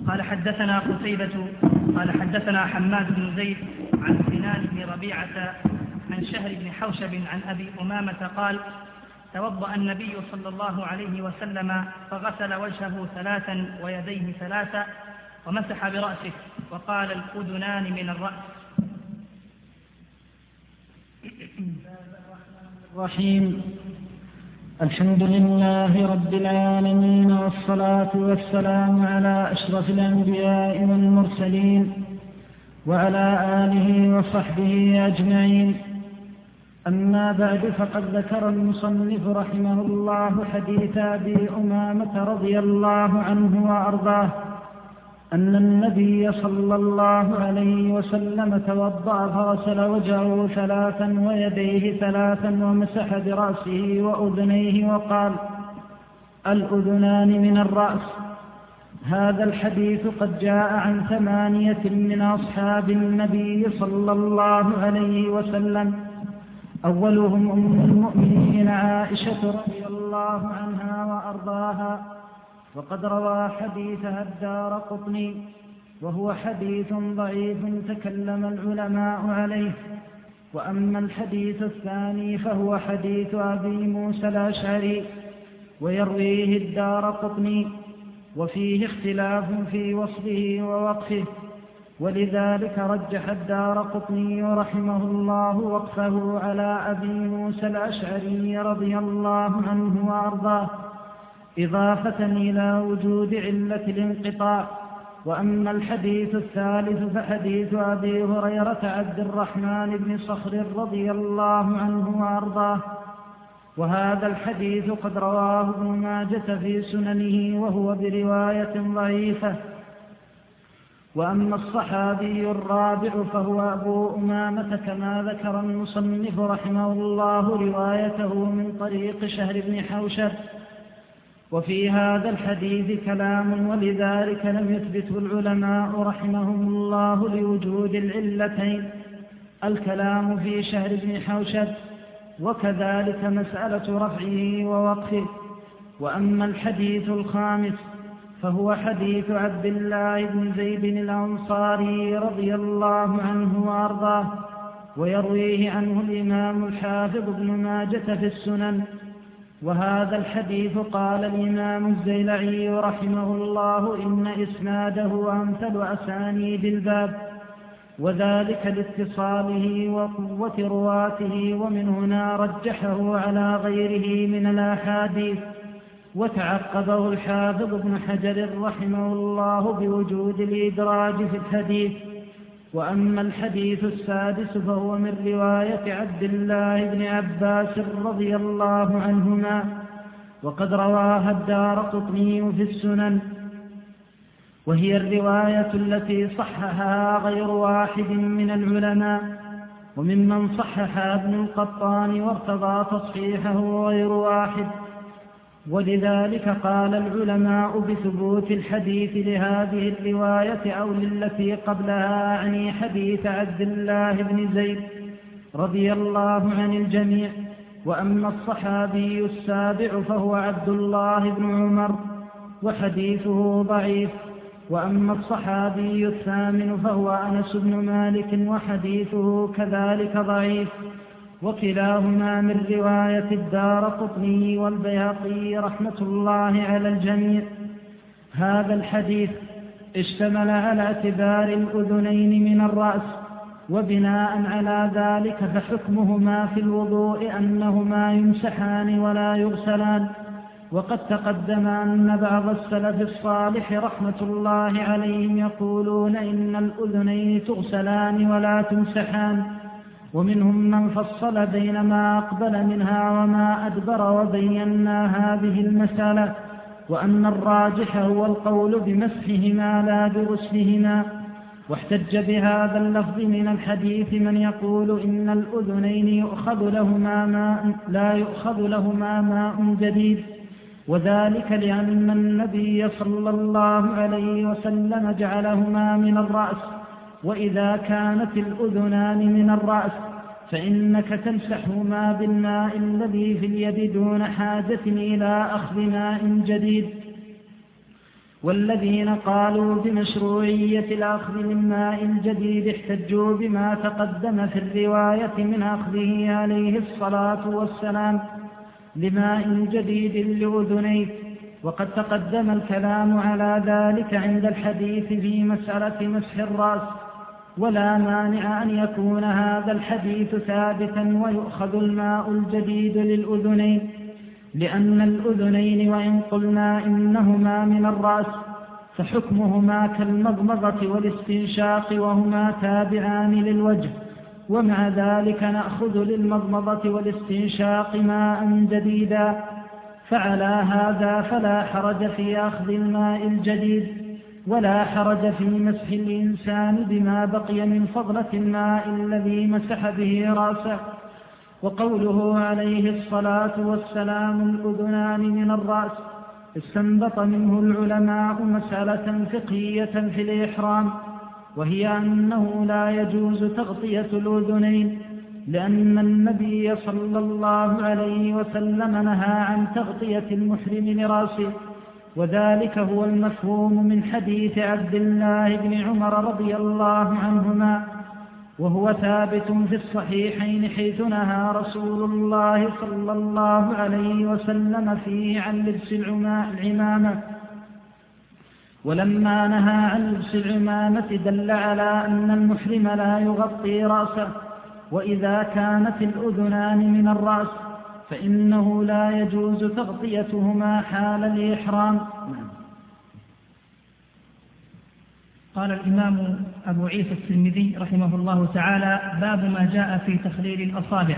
قال حدثنا قتيبة قال حدثنا حماد بن زيد عن سنان بن ربيعة عن شهر بن حوشب عن أبي أمامة قال توضأ النبي صلى الله عليه وسلم فغسل وجهه 3 ويديه 3 ومسح برأسه وقال الأذنان من الرأس. الرحيم. الحمد لله رب العالمين، والصلاة والسلام على أشرف الأنبياء والمرسلين وعلى آله وصحبه أجمعين. أما بعد، فقد ذكر المصنف رحمه الله حديث أبي أمامة رضي الله عنه وأرضاه أن النبي صلى الله عليه وسلم توضأ فغسل وجهه 3 ويديه 3 ومسح برأسه وأذنيه وقال الأذنان من الرأس. هذا الحديث قد جاء عن 8 من أصحاب النبي صلى الله عليه وسلم، أولهم أم المؤمنين عائشة رضي الله عنها وأرضاها، وقد روى حديثها الدارقطني، وهو حديث ضعيف تكلم العلماء عليه. وأما الحديث الثاني فهو حديث أبي موسى الأشعري ويرويه الدارقطني، وفيه اختلاف في وصفه ووقفه، ولذلك رجح الدارقطني رحمه الله وقفه على أبي موسى الأشعري رضي الله عنه وأرضاه، إضافة إلى وجود علة الانقطاع. وأما الحديث الثالث فحديث أبي هريرة عبد الرحمن بن صخر رضي الله عنه وأرضاه، وهذا الحديث قد رواه ابن ماجة في سننه وهو برواية ضعيفة. وأما الصحابي الرابع فهو أبو أمامة، كما ذكر المصنف رحمه الله روايته من طريق شهر بن حوشب. وفي هذا الحديث كلام، ولذلك لم يثبته العلماء رحمهم الله لوجود العلتين، الكلام في شهر بن حوشب، وكذلك مسألة رفعه ووقفه. وأما الحديث الخامس فهو حديث عبد الله بن زيد الأنصاري رضي الله عنه وأرضاه، ويرويه عنه الإمام الحافظ ابن ماجة في السنن. وهذا الحديث قال الإمام الزيلعي رحمه الله إن إسناده أمثل أسانيد الباب، وذلك لاتصاله وقوة رواته، ومن هنا رجحه على غيره من الأحاديث. وتعقبه الحافظ ابن حجر رحمه الله بوجود الإدراج في الحديث. وأما الحديث السادس فهو من رواية عبد الله بن عباس رضي الله عنهما، وقد رواها الدارقطني في السنن، وهي الرواية التي صححها غير واحد من العلماء، وممن صححها ابن القطان وارتضى تصحيحه غير واحد. ولذلك قال العلماء بثبوت الحديث لهذه الرواية أو للتي قبلها، أعني حديث عبد الله بن زيد رضي الله عن الجميع. وأما الصحابي السابع فهو عبد الله بن عمر، وحديثه ضعيف. وأما الصحابي الثامن فهو أنس بن مالك، وحديثه كذلك ضعيف، وكلاهما من رواية الدارقطني والبيهقي رحمة الله على الجميع. هذا الحديث اشتمل على اعتبار الأذنين من الرأس، وبناء على ذلك فحكمهما في الوضوء أنهما يمسحان ولا يغسلان. وقد تقدم أن بعض السلف الصالح رحمة الله عليهم يقولون إن الأذنين تغسلان ولا تمسحان، ومنهم من فصل بين ما أقبل منها وما أدبر، وبينا هذه المسألة، وأن الراجح هو القول بمسحهما لا بغسلهما. واحتج بهذا اللفظ من الحديث من يقول إن الأذنين لا يؤخذ لهما ماء جديد، وذلك لأن النبي صلى الله عليه وسلم جعلهما من الرأس، وإذا كانت الأذنان من الرأس فإنك تمسحهما بالماء الذي في اليد دون حاجة إلى أخذ ماء جديد. والذين قالوا بمشروعية الأخذ من ماء الجديد احتجوا بما تقدم في الرواية من أخذه عليه الصلاة والسلام لماء جديد لأذنيه، وقد تقدم الكلام على ذلك عند الحديث في مسألة مسح الرأس، ولا مانع أن يكون هذا الحديث ثابتا ويؤخذ الماء الجديد للأذنين، لأن الأذنين وإن قلنا إنهما من الرأس فحكمهما كالمضمضة والاستنشاق وهما تابعان للوجه، ومع ذلك نأخذ للمضمضة والاستنشاق ماء جديدا، فعلى هذا فلا حرج في أخذ الماء الجديد، ولا حرج في مسح الإنسان بما بقي من فضلة الماء الذي مسح به رأسه. وقوله عليه الصلاة والسلام الأذنان من الرأس استنبط منه العلماء مسألة فقهية في الإحرام، وهي أنه لا يجوز تغطية الأذنين، لأن النبي صلى الله عليه وسلم نهى عن تغطية المحرم لرأسه، وذلك هو المفهوم من حديث عبد الله بن عمر رضي الله عنهما، وهو ثابت في الصحيحين، حيث نهى رسول الله صلى الله عليه وسلم فيه عن لبس العمامة. ولما نهى عن لبس العمامة دل على أن المحرم لا يغطي رأسه، وإذا كانت الأذنان من الرأس فإنه لا يجوز تغطيتهما حال الإحرام. قال الإمام أبو عيسى الترمذي رحمه الله تعالى: باب ما جاء في تخليل الأصابع.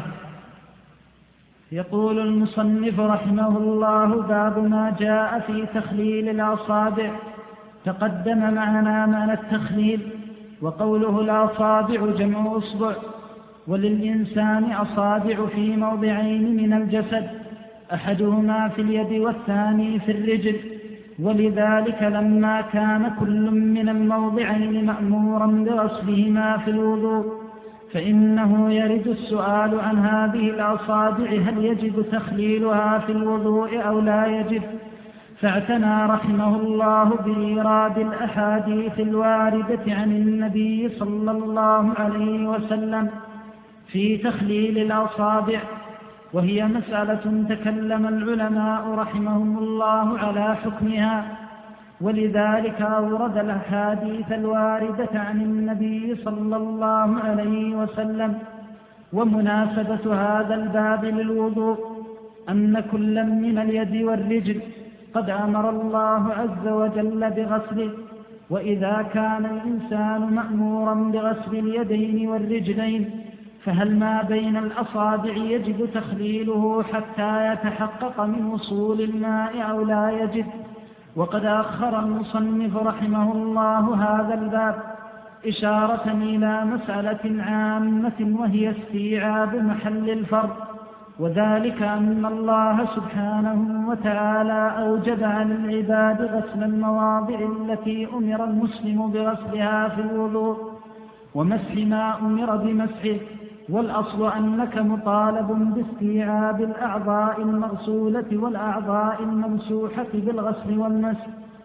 يقول المصنف رحمه الله: باب ما جاء في تخليل الأصابع. تقدم معنا معنى التخليل، وقوله الأصابع جمع أصبع، وللإنسان أصابع في موضعين من الجسد، أحدهما في اليد والثاني في الرجل، ولذلك لما كان كل من الموضعين مأمورا بغسلهما في الوضوء فإنه يرد السؤال عن هذه الأصابع هل يجب تخليلها في الوضوء أو لا يجب، فاعتنى رحمه الله بإيراد الأحاديث الواردة عن النبي صلى الله عليه وسلم في تخليل الأصابع، وهي مسألة تكلم العلماء رحمهم الله على حكمها، ولذلك أورد الأحاديث الواردة عن النبي صلى الله عليه وسلم. ومناسبة هذا الباب للوضوء أن كل من اليد والرجل قد أمر الله عز وجل بغسله، وإذا كان الإنسان مأمورا بغسل اليدين والرجلين فهل ما بين الأصابع يجب تخليله حتى يتحقق من وصول الماء أو لا يجب؟ وقد أخر المصنف رحمه الله هذا الباب إشارة إلى مسألة عامة، وهي استيعاب محل الفرض، وذلك أن الله سبحانه وتعالى أوجب على العباد غسل المواضع التي أمر المسلم بغسلها في الوضوء ومسح ما أمر بمسحه، والأصل أنك مطالب باستيعاب الأعضاء المغسولة والأعضاء الممسوحة بالغسل والمسح.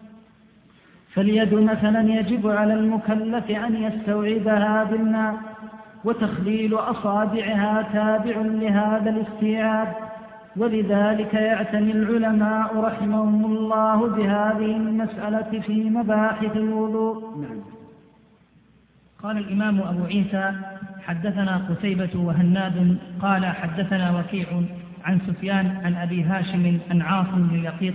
فاليد مثلا يجب على المكلف أن يستوعبها بالماء، وتخليل أصابعها تابع لهذا الاستيعاب، ولذلك يعتني العلماء رحمهم الله بهذه المسألة في مباحث الوضوء. قال الإمام أبو عيسى: حدثنا قتيبة وهناد قال حدثنا وكيع عن سفيان عن أبي هاشم عن عاصم بن لقيط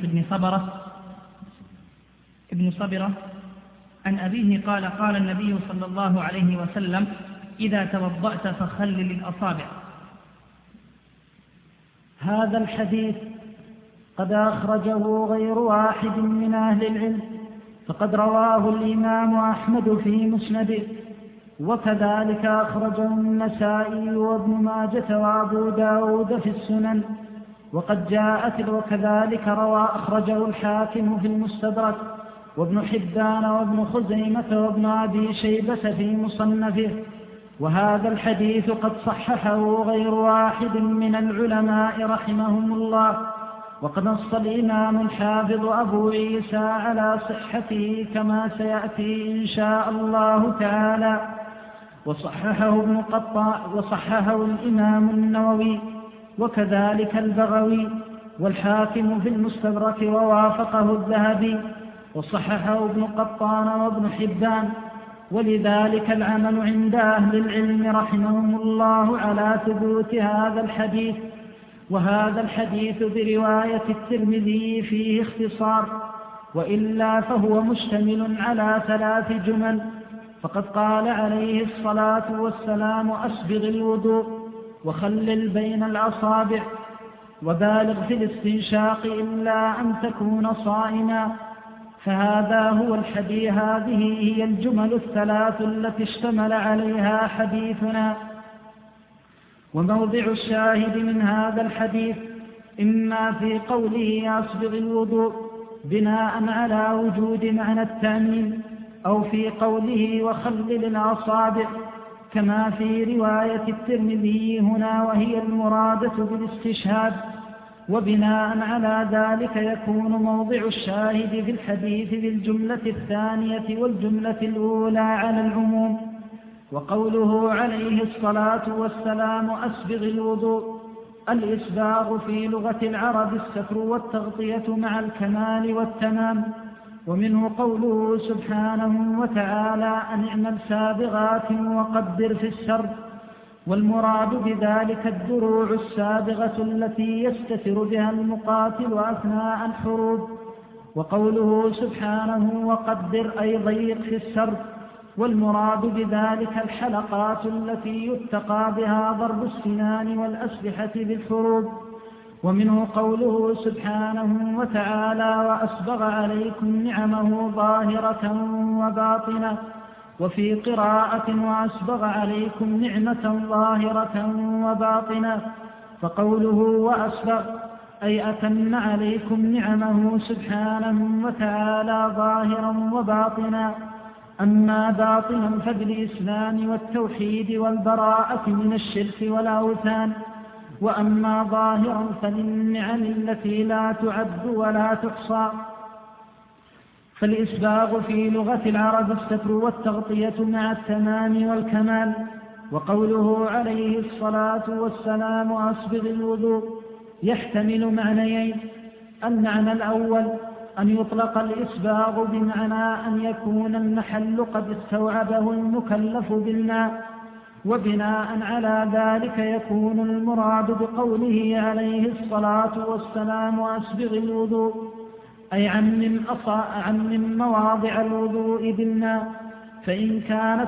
بن صبرة عن أبيه قال: قال النبي صلى الله عليه وسلم: إذا توضأت فخلل الأصابع. هذا الحديث قد أخرجه غير واحد من أهل العلم، فقد رواه الإمام أحمد في مسنده، وكذلك أخرجه النسائي وابن ماجة وأبو داود في السنن، وكذلك أخرجه الحاكم في المستدرك، وابن حبان وابن خزيمة وابن أبي شيبة في مصنفه. وهذا الحديث قد صححه غير واحد من العلماء رحمهم الله، وقد نص الإمام الحافظ أبو عيسى على صحته كما سيأتي إن شاء الله تعالى، وصححه الإمام النووي وكذلك البغوي والحاكم في المستدرك ووافقه الذهبي، وصححه ابن قطان وابن حبان. ولذلك العمل عند أهل العلم رحمهم الله على ثبوت هذا الحديث. وهذا الحديث برواية الترمذي فيه اختصار، وإلا فهو مشتمل على 3 جمل. فقد قال عليه الصلاة والسلام: أسبغ الوضوء، وخلل بين الأصابع، وبالغ في الاستنشاق إلا أن تكون صائما. فهذا هو الحديث، هذه هي الجمل 3 التي اشتمل عليها حديثنا. وموضع الشاهد من هذا الحديث إما في قوله أسبغ الوضوء بناء على وجود معنى التأمين، أو في قوله وخلل الأصابع كما في رواية الترمذي هنا، وهي المرادة بالاستشهاد. وبناء على ذلك يكون موضع الشاهد في الحديث بالجملة الثانية والجملة الأولى على العموم. وقوله عليه الصلاة والسلام أسبغ الوضوء، الإسباغ في لغة العرب الستر والتغطية مع الكمال والتمام. ومنه قوله سبحانه وتعالى أن اعمل سابغات وقدر في السرد، والمراد بذلك الدروع السابغة التي يستتر بها المقاتل أثناء الحروب. وقوله سبحانه وقدر أي ضيق في السرد، والمراد بذلك الحلقات التي يتقى بها ضرب السنان والأسلحة بالحروب. ومنه قوله سبحانه وتعالى وأسبغ عليكم نعمه ظاهرة وباطنة، وفي قراءة وأسبغ عليكم نعمة ظاهرة وباطنة. فقوله وأسبغ أي أتم عليكم نعمه سبحانه وتعالى ظاهرا وباطنا. أما باطنا فبالإسلام والتوحيد والبراءة من الشرك والأوثان، وأما ظاهرا فللنعم التي لا تعد ولا تحصى. فالإسباغ في لغة العرب الستر والتغطية مع التمام والكمال. وقوله عليه الصلاة والسلام أسبغ الوضوء يحتمل معنيين: المعنى الأول أن يطلق الإسباغ بمعنى أن يكون المحل قد استوعبه المكلف بالماء، وبناء على ذلك يكون المراد بقوله عليه الصلاة والسلام أسبغ الوضوء أي عمم مواضع الوضوء بالماء، فإن كانت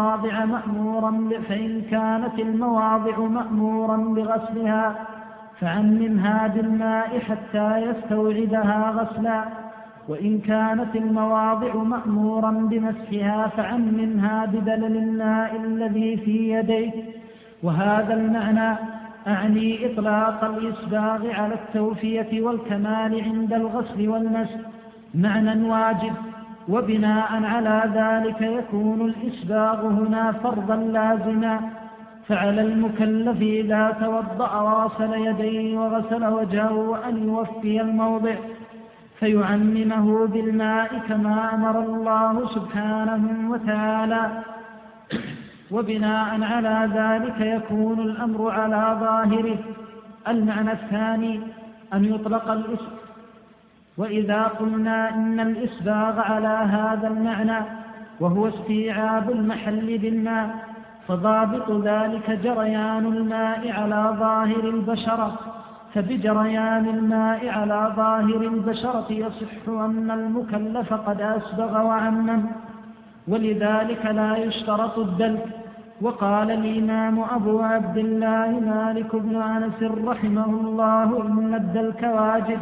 المواضع مأمورا بغسلها فعممها بالماء حتى يستوعبها غسلا، وإن كانت المواضع مأمورا بمسحها فعممها بدلل الماء الذي في يديك. وهذا المعنى أعني إطلاق الإسباغ على التوفية والكمال عند الغسل والمسح معنى واجب، وبناء على ذلك يكون الإسباغ هنا فرضا لازما. فعلى المكلف إذا توضأ وغسل يديه وغسل وجهه أن يوفي الموضع فيعممه بالماء كما أمر الله سبحانه وتعالى، وبناء على ذلك يكون الأمر على ظاهره. المعنى الثاني أن يطلق الإسباغ. وإذا قلنا إن الإسباغ على هذا المعنى وهو استيعاب المحل بالماء، فضابط ذلك جريان الماء على ظاهر البشرة، فبجريان الماء على ظاهر البشرة يصح أن المكلف قد أسبغ وعمم، ولذلك لا يشترط الدلك. وقال الإمام أبو عبد الله مالك بن أنس رحمه الله إن الدلك واجب،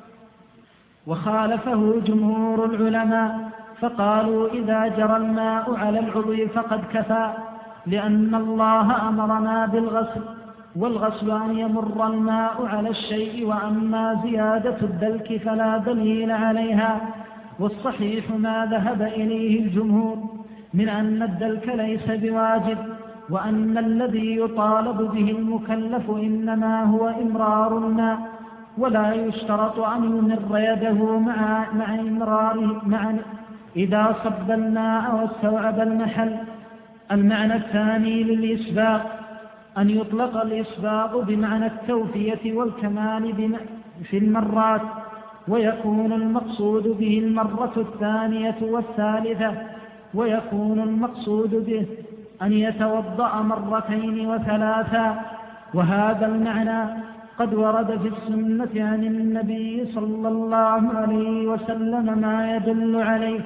وخالفه جمهور العلماء فقالوا إذا جرى الماء على العضو فقد كفى، لأن الله أمرنا بالغسل، والغسل أن يمر الماء على الشيء، وأما زيادة الدلك فلا دليل عليها. والصحيح ما ذهب إليه الجمهور من أن الدلك ليس بواجب، وأن الذي يطالب به المكلف إنما هو إمرار الماء، ولا يشترط أن يمر يده مع إمراره إذا صب الماء واستوعب المحل. المعنى الثاني للإسباغ أن يطلق الإسباغ بمعنى التوفية والكمال في المرات، ويكون المقصود به المرة الثانية والثالثة، ويكون المقصود به أن يتوضأ مرتين وثلاثا. وهذا المعنى قد ورد في السنة عن النبي صلى الله عليه وسلم ما يدل عليه،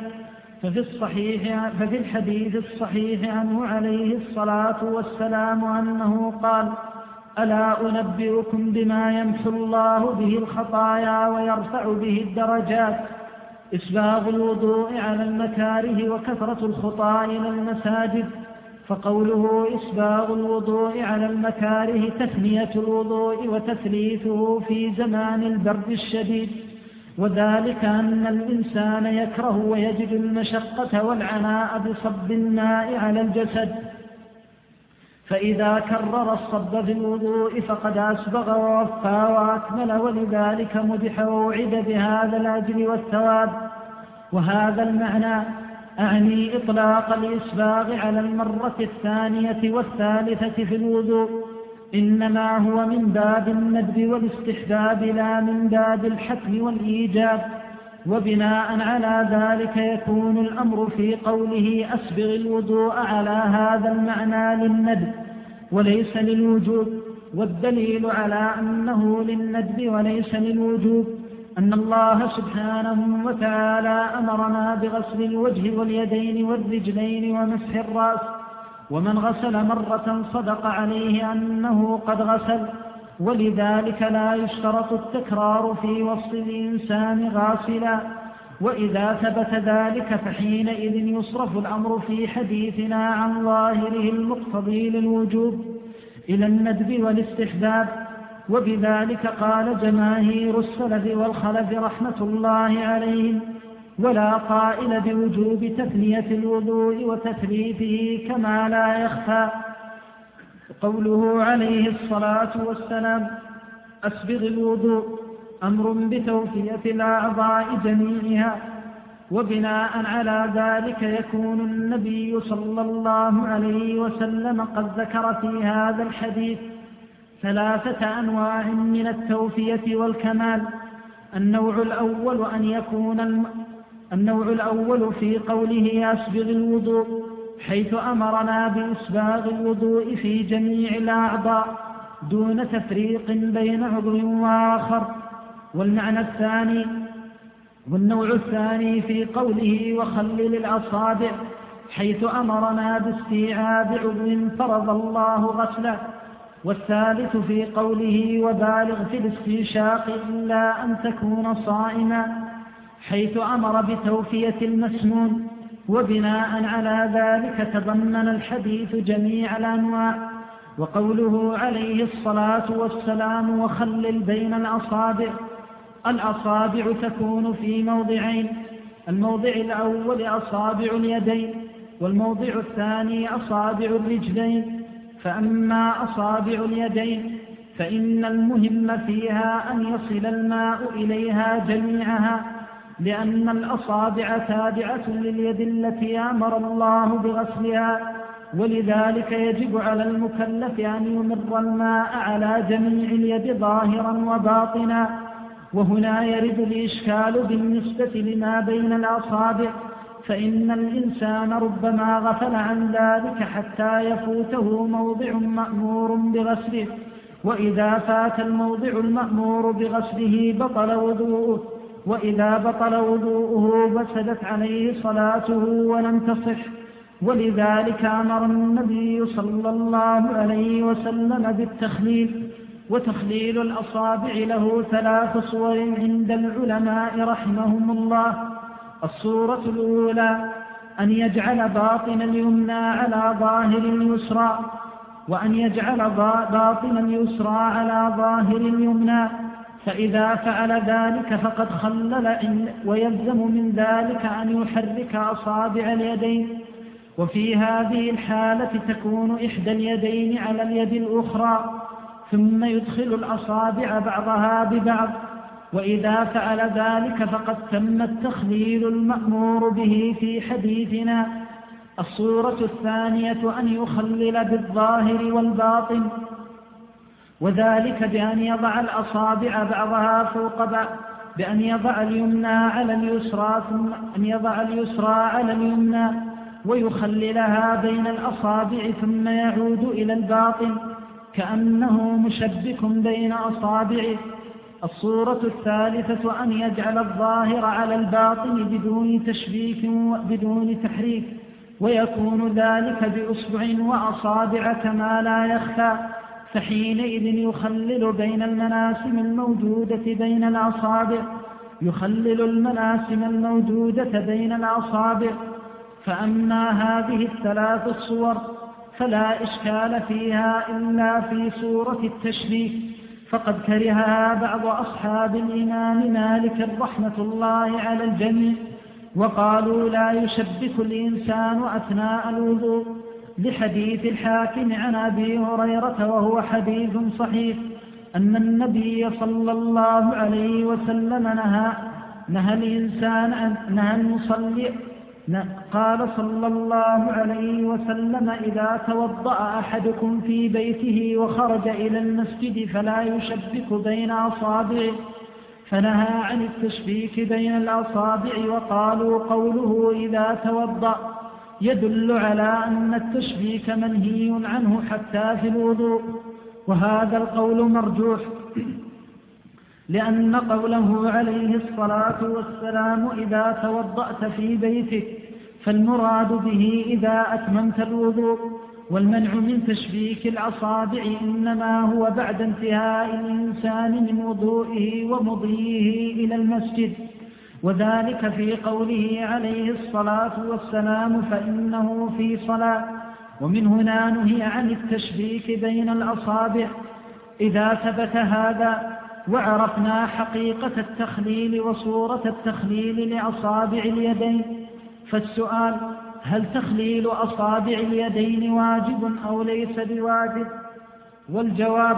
ففي الحديث الصحيح عنه عليه الصلاة والسلام أنه قال: ألا أنبئكم بما يمحو الله به الخطايا ويرفع به الدرجات؟ إسباغ الوضوء على المكاره وكثرة الخطى إلى المساجد. فقوله إسباغ الوضوء على المكاره تثنية الوضوء وتثليثه في زمان البرد الشديد، وذلك أن الإنسان يكره ويجد المشقة والعناء بصب الماء على الجسد، فإذا كرر الصب في الوضوء فقد أسبغ ووفى وأكمل، ولذلك مدح ووعد بهذا الأجر والثواب. وهذا المعنى أعني إطلاق الإسباغ على المرة الثانية والثالثة في الوضوء إنما هو من باب الندب والاستحباب لا من باب الحتم والإيجاب. وبناء على ذلك يكون الأمر في قوله أسبغ الوضوء على هذا المعنى للندب وليس للوجوب. والدليل على أنه للندب وليس للوجوب أن الله سبحانه وتعالى أمرنا بغسل الوجه واليدين والرجلين ومسح الرأس، ومن غسل مرة صدق عليه أنه قد غسل، ولذلك لا يشترط التكرار في وصف الإنسان غاسلا. وإذا ثبت ذلك فحينئذ يصرف الأمر في حديثنا عن ظاهره المقتضي للوجوب إلى الندب والاستحباب. وبذلك قال جماهير السلف والخلف رحمة الله عليهم: ولا قائل بوجوب تثنية الوضوء وتثليثه كما لا يخفى. قوله عليه الصلاة والسلام أسبغ الوضوء أمر بتوفية الأعضاء جميعها، وبناء على ذلك يكون النبي صلى الله عليه وسلم قد ذكر في هذا الحديث 3 أنواع من التوفية والكمال. النوع الأول في قوله أسبغ الوضوء حيث أمرنا بإسباغ الوضوء في جميع الأعضاء دون تفريق بين عضو وآخر. والنوع الثاني في قوله وخلل الأصابع حيث أمرنا باستيعاب عضو فرض الله غسله. والثالث في قوله وبالغ في الاستنشاق إلا أن تكون صائما حيث أمر بتوفية المسنون. وبناء على ذلك تضمن الحديث جميع الأنواع. وقوله عليه الصلاة والسلام وخلل بين الأصابع تكون في موضعين: الموضع الأول أصابع اليدين، والموضع الثاني أصابع الرجلين. فأما أصابع اليدين فإن المهم فيها أن يصل الماء إليها جميعها، لأن الأصابع تابعة لليد التي أمر الله بغسلها، ولذلك يجب على المكلف أن يمر الماء على جميع اليد ظاهرا وباطنا. وهنا يرد الإشكال بالنسبة لما بين الأصابع، فإن الإنسان ربما غفل عن ذلك حتى يفوته موضع مأمور بغسله، وإذا فات الموضع المأمور بغسله بطل وضوءه، وإذا بطل وضوءه فسدت عليه صلاته ولم تصح. ولذلك أمر النبي صلى الله عليه وسلم بالتخليل. وتخليل الأصابع له 3 صور عند العلماء رحمهم الله: الصورة الأولى أن يجعل باطن اليمنى على ظاهر اليسرى، وأن يجعل باطن اليسرى على ظاهر اليمنى، فإذا فعل ذلك فقد خلل، ويلزم من ذلك أن يحرك أصابع اليدين. وفي هذه الحالة تكون إحدى اليدين على اليد الأخرى، ثم يدخل الأصابع بعضها ببعض، وإذا فعل ذلك فقد تم التخليل المأمور به في حديثنا. الصورة الثانية أن يخلل بالظاهر والباطن، وذلك بأن يضع الأصابع بعضها فوق بعض، بأن يضع اليمنى على اليسرى ثم أن يضع اليسرى على اليمنى ويخللها بين الأصابع ثم يعود إلى الباطن كأنه مشبك بين أصابعه. الصورة الثالثة أن يجعل الظاهر على الباطن بدون تشبيك وبدون تحريك، ويكون ذلك بأصبع وأصابع كما لا يخفى، فحينئذ يخلل بين المناسم الموجودة بين الأصابع، يخلل المناسم الموجودة بين الأصابع. فأما هذه الثلاث الصور فلا إشكال فيها إلا في صورة التشبيك، فقد كرهها بعض أصحاب الإمام مالك رحمة الله على الجميع، وقالوا لا يشبك الإنسان أثناء الوضوء، لحديث الحاكم عن أبي هريرة وهو حديث صحيح أن النبي صلى الله عليه وسلم نهى الإنسان نهى المصلي. قال صلى الله عليه وسلم إذا توضأ أحدكم في بيته وخرج إلى المسجد فلا يشبك بين أصابعه، فنهى عن التشبيك بين الأصابع. وقالوا قوله إذا توضأ يدل على أن التشبيك منهي عنه حتى في الوضوء، وهذا القول مرجوح، لأن قوله عليه الصلاة والسلام إذا توضأت في بيتك فالمراد به إذا أتممت الوضوء، والمنع من تشبيك الأصابع إنما هو بعد انتهاء الإنسان من وضوئه ومضيه إلى المسجد، وذلك في قوله عليه الصلاة والسلام فإنه في صلاة. ومن هنا نهي عن التشبيك بين الأصابع. إذا ثبت هذا وعرفنا حقيقة التخليل وصورة التخليل لأصابع اليدين، فالسؤال هل تخليل أصابع اليدين واجب أو ليس بواجب؟ والجواب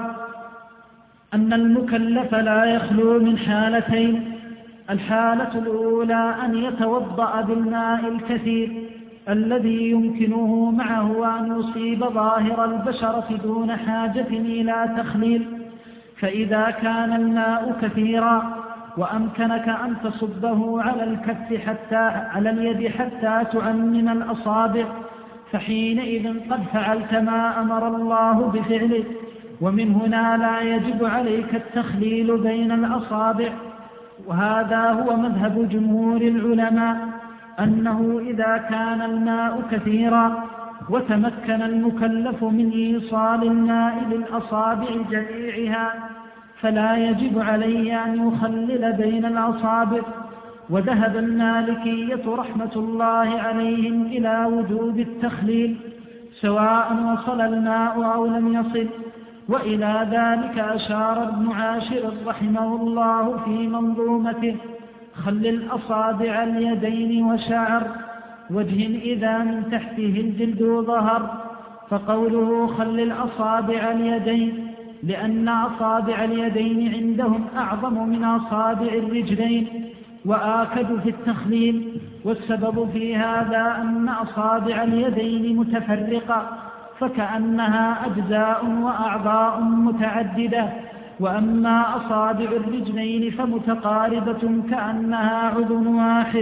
أن المكلف لا يخلو من حالتين: الحالة الأولى أن يتوضأ بالماء الكثير الذي يمكنه معه أن يصيب ظاهر البشرة دون حاجة إلى تخليل، فإذا كان الماء كثيرا وأمكنك أن تصبه على الكف على اليد حتى تعمم الأصابع، فحينئذ قد فعلت ما أمر الله بفعله، ومن هنا لا يجب عليك التخليل بين الأصابع. وهذا هو مذهب جمهور العلماء، أنه إذا كان الماء كثيرا وتمكن المكلف من إيصال الماء للأصابع جميعها فلا يجب عليه أن يخلل بين الأصابع. وذهب المالكية رحمة الله عليهم إلى وجوب التخليل سواء وصل الماء أو لم يصل، وإلى ذلك أشار ابن عاشر رحمه الله في منظومته: خلل أصابع اليدين وشعر وجه إذا من تحته الجلد ظهر. فقوله خلل أصابع اليدين لأن أصابع اليدين عندهم أعظم من أصابع الرجلين وآكد في التخليل، والسبب في هذا أن أصابع اليدين متفرقة فكأنها أجزاء وأعضاء متعددة، وأما أصابع الرجلين فمتقاربة كأنها عضو واحد.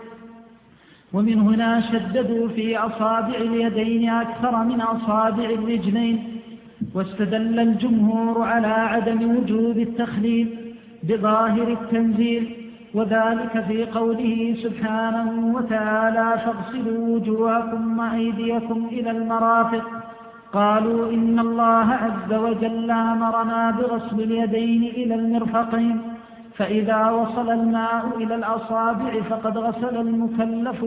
ومن هنا شددوا في أصابع اليدين أكثر من أصابع الرجلين. واستدل الجمهور على عدم وجوب التخليل بظاهر التنزيل، وذلك في قوله سبحانه وتعالى: فاغسلوا وجوهكم وأيديكم إلى المرافق. قالوا إن الله عز وجل أمرنا بغسل اليدين إلى المرفقين، فإذا وصل الماء إلى الأصابع فقد غسل المكلف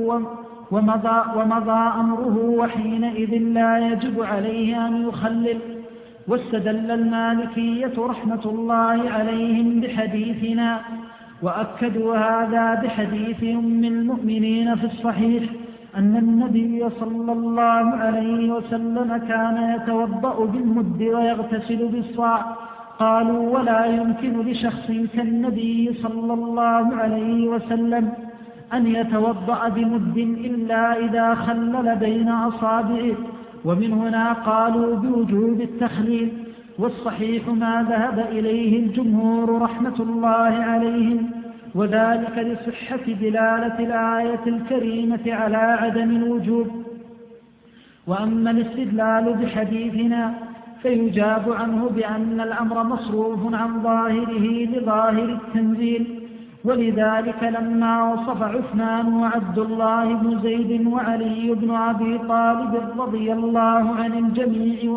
ومضى أمره، وحينئذ لا يجب عليه أن يخلل. واستدل المالكية رحمة الله عليهم بحديثنا، وأكدوا هذا بحديث أم المؤمنين في الصحيح أن النبي صلى الله عليه وسلم كان يتوضأ بالمد ويغتسل بالصاع. قالوا ولا يمكن لشخص كالنبي صلى الله عليه وسلم أن يتوضأ بمد إلا إذا خلل بين أصابعه، ومن هنا قالوا بوجوب التخليل. والصحيح ما ذهب إليه الجمهور رحمة الله عليهم، وذلك لصحة دلالة الآية الكريمة على عدم الوجوب. وأما الاستدلال بحديثنا فيجاب عنه بأن الأمر مصروف عن ظاهره لظاهر التنزيل، ولذلك لما وصف عثمان وعبد الله بن زيد وعلي بن أبي طالب رضي الله عن الجميع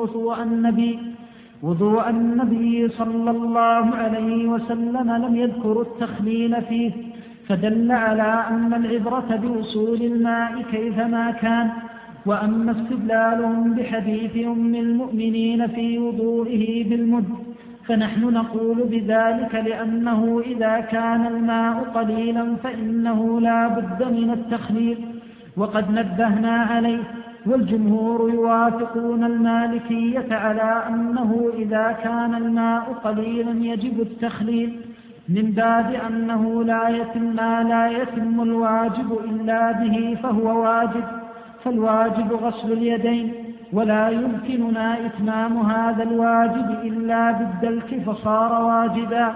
وضوء النبي صلى الله عليه وسلم لم يذكر التخليل فيه، فدل على أن العبرة بوصول الماء كيفما كان. وأما استدلالهم بحديث أم المؤمنين في وضوئه بالمد فنحن نقول بذلك لأنه إذا كان الماء قليلا فإنه لا بد من التخليل، وقد نبهنا عليه. والجمهور يوافقون المالكية على أنه إذا كان الماء قليلا يجب التخليل، من باب أنه لا يتم الواجب إلا به فهو واجب، فالواجب غسل اليدين، ولا يمكننا إتمام هذا الواجب إلا بالدلك فصار واجبا.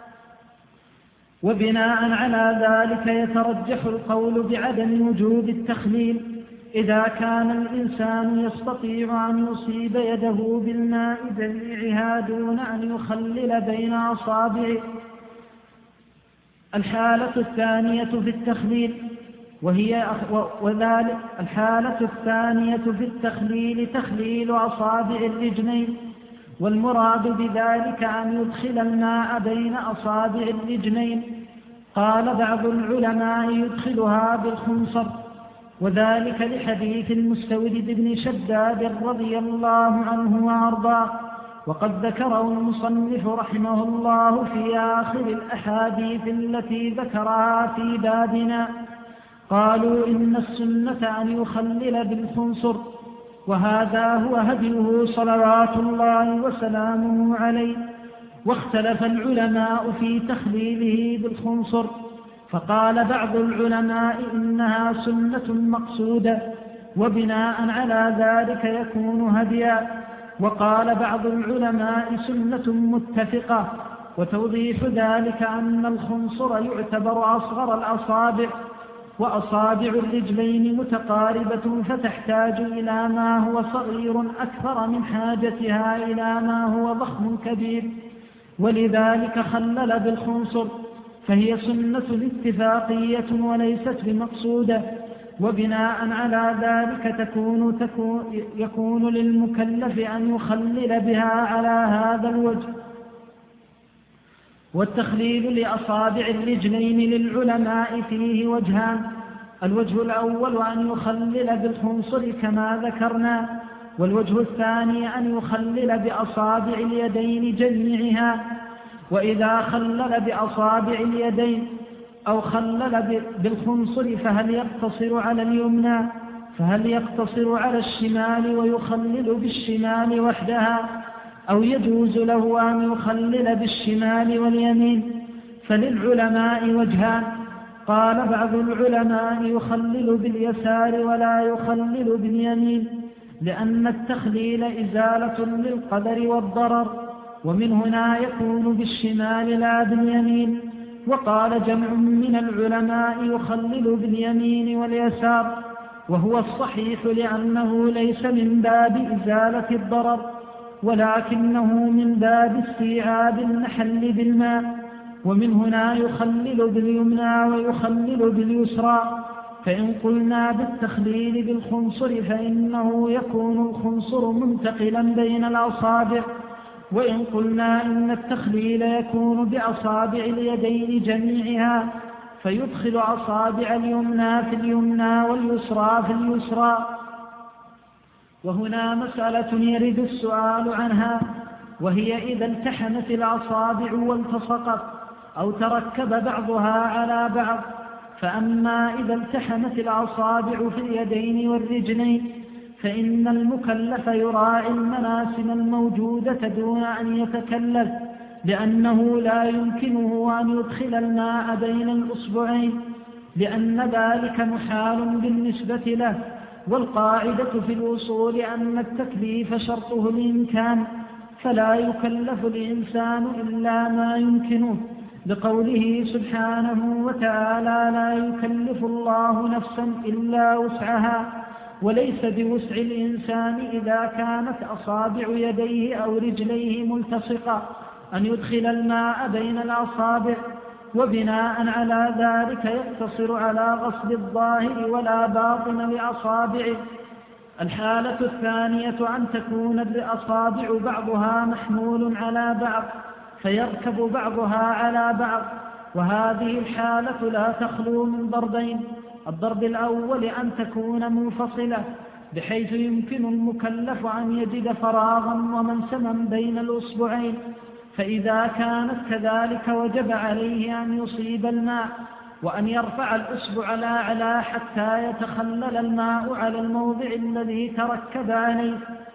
وبناء على ذلك يترجح القول بعدم وجوب التخليل إذا كان الإنسان يستطيع أن يصيب يده بالماء جميعها دون أن يخلل بين أصابعه. الحالة الثانية في التخليل الحالة الثانية في التخليل تخليل أصابع الرجلين، والمراد بذلك أن يدخل الماء بين أصابع الرجلين. قال بعض العلماء يدخلها بالخنصر، وذلك لحديث المستورد بن شداد رضي الله عنه وأرضاه، وقد ذكره المصنف رحمه الله في آخر الأحاديث التي ذكرها في بابنا. قالوا إن السنة أن يخلل بالخنصر، وهذا هو هديه صلوات الله وسلامه عليه. واختلف العلماء في تخليله بالخنصر، فقال بعض العلماء إنها سنة مقصودة وبناء على ذلك يكون هديا، وقال بعض العلماء سنة متفقة. وتوضيح ذلك أن الخنصر يعتبر أصغر الأصابع، وأصابع الرجلين متقاربة فتحتاج إلى ما هو صغير أكثر من حاجتها إلى ما هو ضخم كبير، ولذلك خلل بالخنصر، فهي سنة اتفاقية وليست بمقصودة. وبناء على ذلك يكون للمكلف أن يخلل بها على هذا الوجه. والتخليل لأصابع الرجلين للعلماء فيه وجهان: الوجه الأول أن يخلل بالخنصر كما ذكرنا، والوجه الثاني أن يخلل بأصابع اليدين جميعها. وإذا خلل بأصابع اليدين أو خلل بالخنصر فهل يقتصر على الشمال ويخلل بالشمال وحدها، أو يجوز له أن يخلل بالشمال واليمين؟ فللعلماء وجهان: قال بعض العلماء يخلل باليسار ولا يخلل باليمين، لأن التخليل إزالة للقدر والضرر، ومن هنا يكون بالشمال لا باليمين. وقال جمع من العلماء يخلل باليمين واليسار، وهو الصحيح لأنه ليس من باب إزالة الضرر، ولكنه من باب استيعاب المحل بالماء. ومن هنا يخلل باليمنى ويخلل باليسرى. فإن قلنا بالتخليل بالخنصر فإنه يكون الخنصر منتقلا بين الأصابع، وإن قلنا إن التخليل يكون بأصابع اليدين جميعها فيدخل أصابع اليمنى في اليمنى واليسرى في اليسرى. وهنا مسألة يرد السؤال عنها، وهي إذا التحمت الأصابع والتصقت أو تركب بعضها على بعض فأما إذا التحمت الأصابع في اليدين والرجلين فإن المكلف يراعي المناسم الموجودة دون أن يتكلف، لأنه لا يمكنه أن يدخل الماء بين الأصبعين، لأن ذلك محال بالنسبة له. والقاعدة في الوصول أن التكليف شرطه الإمكان، فلا يكلف الإنسان إلا ما يمكنه، لقوله سبحانه وتعالى: لا يكلف الله نفسا إلا وسعها. وليس بوسع الإنسان إذا كانت أصابع يديه أو رجليه ملتصقة أن يدخل الماء بين الأصابع، وبناء على ذلك يقتصر على غسل الظاهر ولا باطن لأصابعه. الحالة الثانية أن تكون الأصابع بعضها محمول على بعض فيركب بعضها على بعض، وهذه الحالة لا تخلو من ضربين: الضرب الأول أن تكون منفصلة بحيث يمكن المكلف أن يجد فراغا ومنسما بين الأصبعين، فإذا كانت كذلك وجب عليه أن يصيب الماء وأن يرفع الأصبع الأعلى حتى يتخلل الماء على الموضع الذي تركب عليه.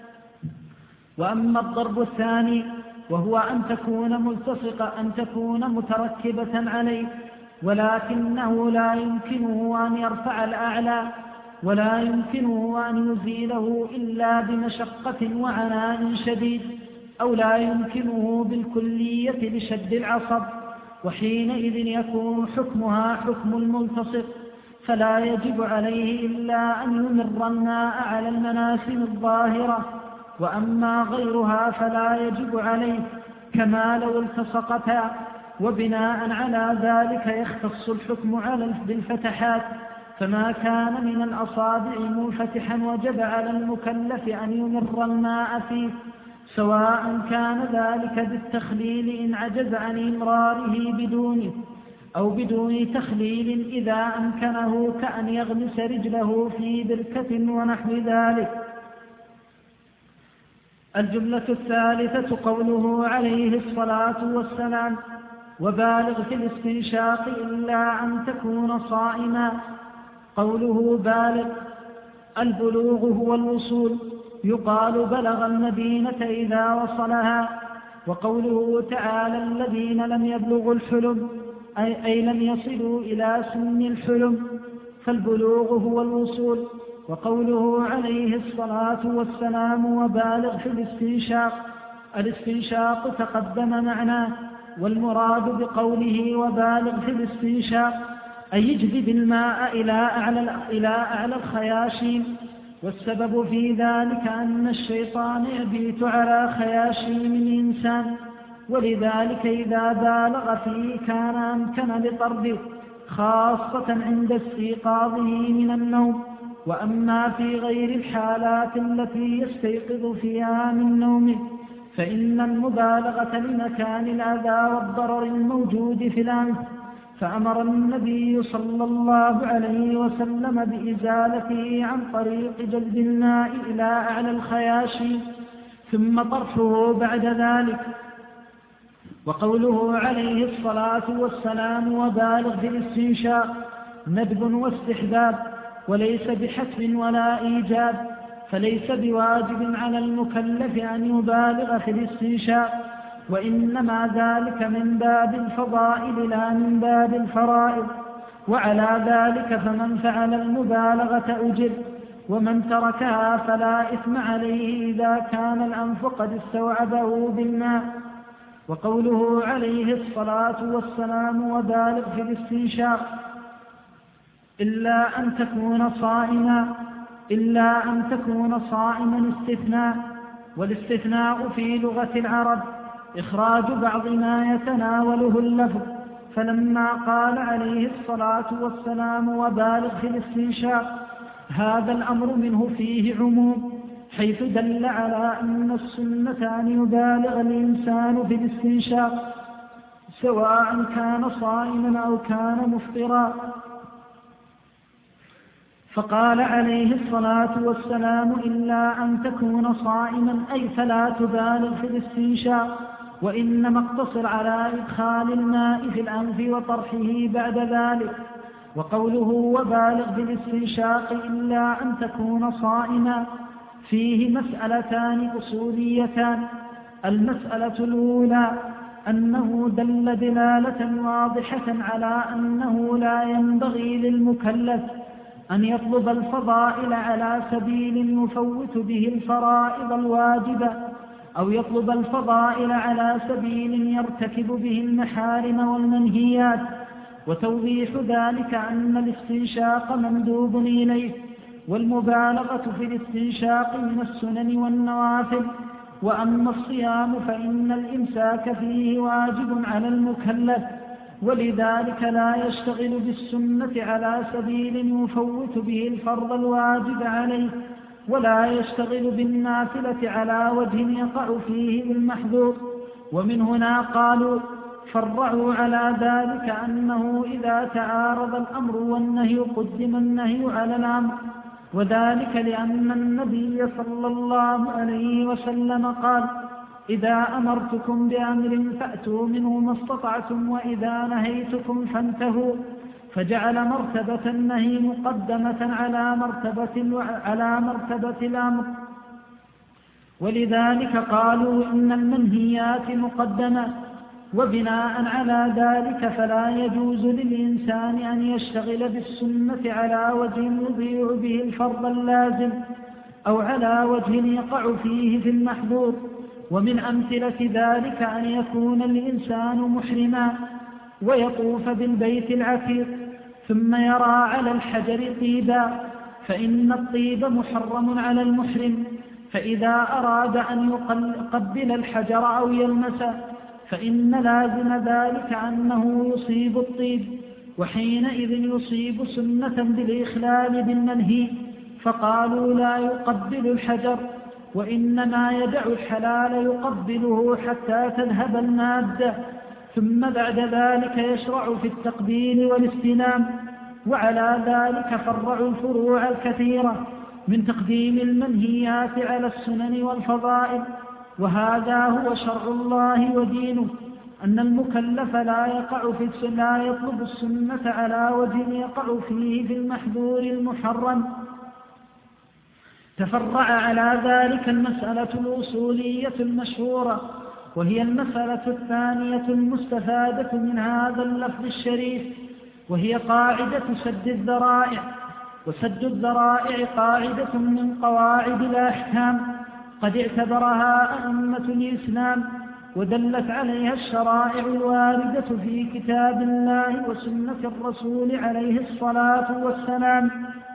وأما الضرب الثاني وهو أن تكون ملتصقة، أن تكون متركبة عليه ولكنه لا يمكنه أن يرفع الأعلى ولا يمكنه أن يزيله إلا بمشقة وعناء شديد، أو لا يمكنه بالكلية لشد العصب، وحينئذ يكون حكمها حكم الملتصق، فلا يجب عليه إلا أن يمر الماء على المناسم الظاهرة. وأما غيرها فلا يجب عليه كما لو التصقتا. وبناء على ذلك يختص الحكم بالفتحات، فما كان من الأصابع منفتحا وجب على المكلف أن يمر الماء فيه، سواء كان ذلك بالتخليل إن عجز عن إمراره بدونه، أو بدون تخليل إذا أمكنه، كأن يغمس رجله في بركة ونحو ذلك. الجملة الثالثة قوله عليه الصلاة والسلام: وبالغ في الاستنشاق إلا أن تكون صائما. قوله بالغ، البلوغ هو الوصول، يقال بلغ المدينة إذا وصلها. وقوله تعالى: الذين لم يبلغوا الحلم، أي لم يصلوا إلى سن الحلم، فالبلوغ هو الوصول. وقوله عليه الصلاة والسلام: وبالغ في الاستنشاق، الاستنشاق تقدم معناه، والمراد بقوله وبالغ في الاستنشاق أي يجذب الماء إلى أعلى الخياشيم. والسبب في ذلك أن الشيطان يبيت على خياشيم الإنسان، ولذلك إذا بالغ فيه كان أمكن لطرده، خاصة عند استيقاظه من النوم. وأما في غير الحالات التي يستيقظ فيها من نومه فإن المبالغة لمكان الأذى والضرر الموجود في الأنف، فأمر النبي صلى الله عليه وسلم بإزالته عن طريق جلب الماء إلى أعلى الخياشيم ثم طرحه بعد ذلك. وقوله عليه الصلاة والسلام: وبالغ في الاستنشاق، ندب واستحباب، وليس بحتم ولا إيجاب، فليس بواجب على المكلف أن يبالغ في الاستنشاق، وإنما ذلك من باب الفضائل لا من باب الفرائض. وعلى ذلك فمن فعل المبالغة أجر، ومن تركها فلا إثم عليه إذا كان الأنف قد استوعبه بالماء. وقوله عليه الصلاة والسلام: وبالغ في الاستنشاق إلا أن تكون صائما استثناء. والاستثناء في لغة العرب إخراج بعض ما يتناوله اللفظ، فلما قال عليه الصلاة والسلام: وبالغ في الاستنشاق، هذا الأمر منه فيه عموم، حيث دل على أن السنة أن يبالغ الإنسان في الاستنشاق سواء كان صائما أو كان مفطرا. فقال عليه الصلاة والسلام: إلا أن تكون صائما، أي فلا تبالغ في الاستنشاق، وإنما اقتصر على إدخال الماء في الأنف وطرحه بعد ذلك. وقوله وبالغ بالاستنشاق إلا أن تكون صائما فيه مسألتان أصوليتان. المسألة الأولى أنه دل دلالة واضحة على أنه لا ينبغي للمكلف أن يطلب الفضائل على سبيل يفوت به الفرائض الواجبة، أو يطلب الفضائل على سبيل يرتكب به المحارم والمنهيات. وتوضيح ذلك أن الاستنشاق مندوب إليه، والمبالغة في الاستنشاق من السنن والنوافل. وأما الصيام فإن الإمساك فيه واجب على المكلف، ولذلك لا يشتغل بالسنة على سبيل يفوت به الفرض الواجب عليه، ولا يشتغل بالنافلة على وجه يقع فيه بالمحظور. ومن هنا قالوا فرعوا على ذلك أنه إذا تعارض الأمر والنهي قدم النهي على الأمر، وذلك لأن النبي صلى الله عليه وسلم قال إذا أمرتكم بأمر فأتوا منه ما استطعتم وإذا نهيتكم فانتهوا، فجعل مرتبة النهي مقدمة على مرتبة الأمر. ولذلك قالوا إن المنهيات مقدمة. وبناء على ذلك فلا يجوز للإنسان أن يشتغل بالسنة على وجه يضيع به الفرض اللازم، أو على وجه يقع فيه في المحظور. ومن أمثلة ذلك أن يكون الإنسان محرما ويطوف بالبيت العتيق ثم يرى على الحجر طيبا، فإن الطيب محرم على المحرم، فإذا أراد أن يقبل الحجر أو يلمسه فإن لازم ذلك أنه يصيب الطيب، وحينئذ يصيب سنة بالإخلال بالمنهي. فقالوا لا يقبل الحجر، وإنما يدع الحلال يقبله حتى تذهب المادة، ثم بعد ذلك يشرع في التقبيل والاستلام. وعلى ذلك فرعوا الفروع الكثيرة من تقديم المنهيات على السنن والفضائل. وهذا هو شرع الله ودينه، أن المكلف لا يطلب السنة على وجه يقع فيه في المحظور المحرم. تفرع على ذلك المسألة الأصولية المشهورة، وهي المسألة الثانية المستفادة من هذا اللفظ الشريف، وهي قاعدة سد الذرائع. وسد الذرائع قاعدة من قواعد الأحكام قد اعتبرها أئمة الإسلام، ودلت عليها الشرائع الواردة في كتاب الله وسنة الرسول عليه الصلاة والسلام.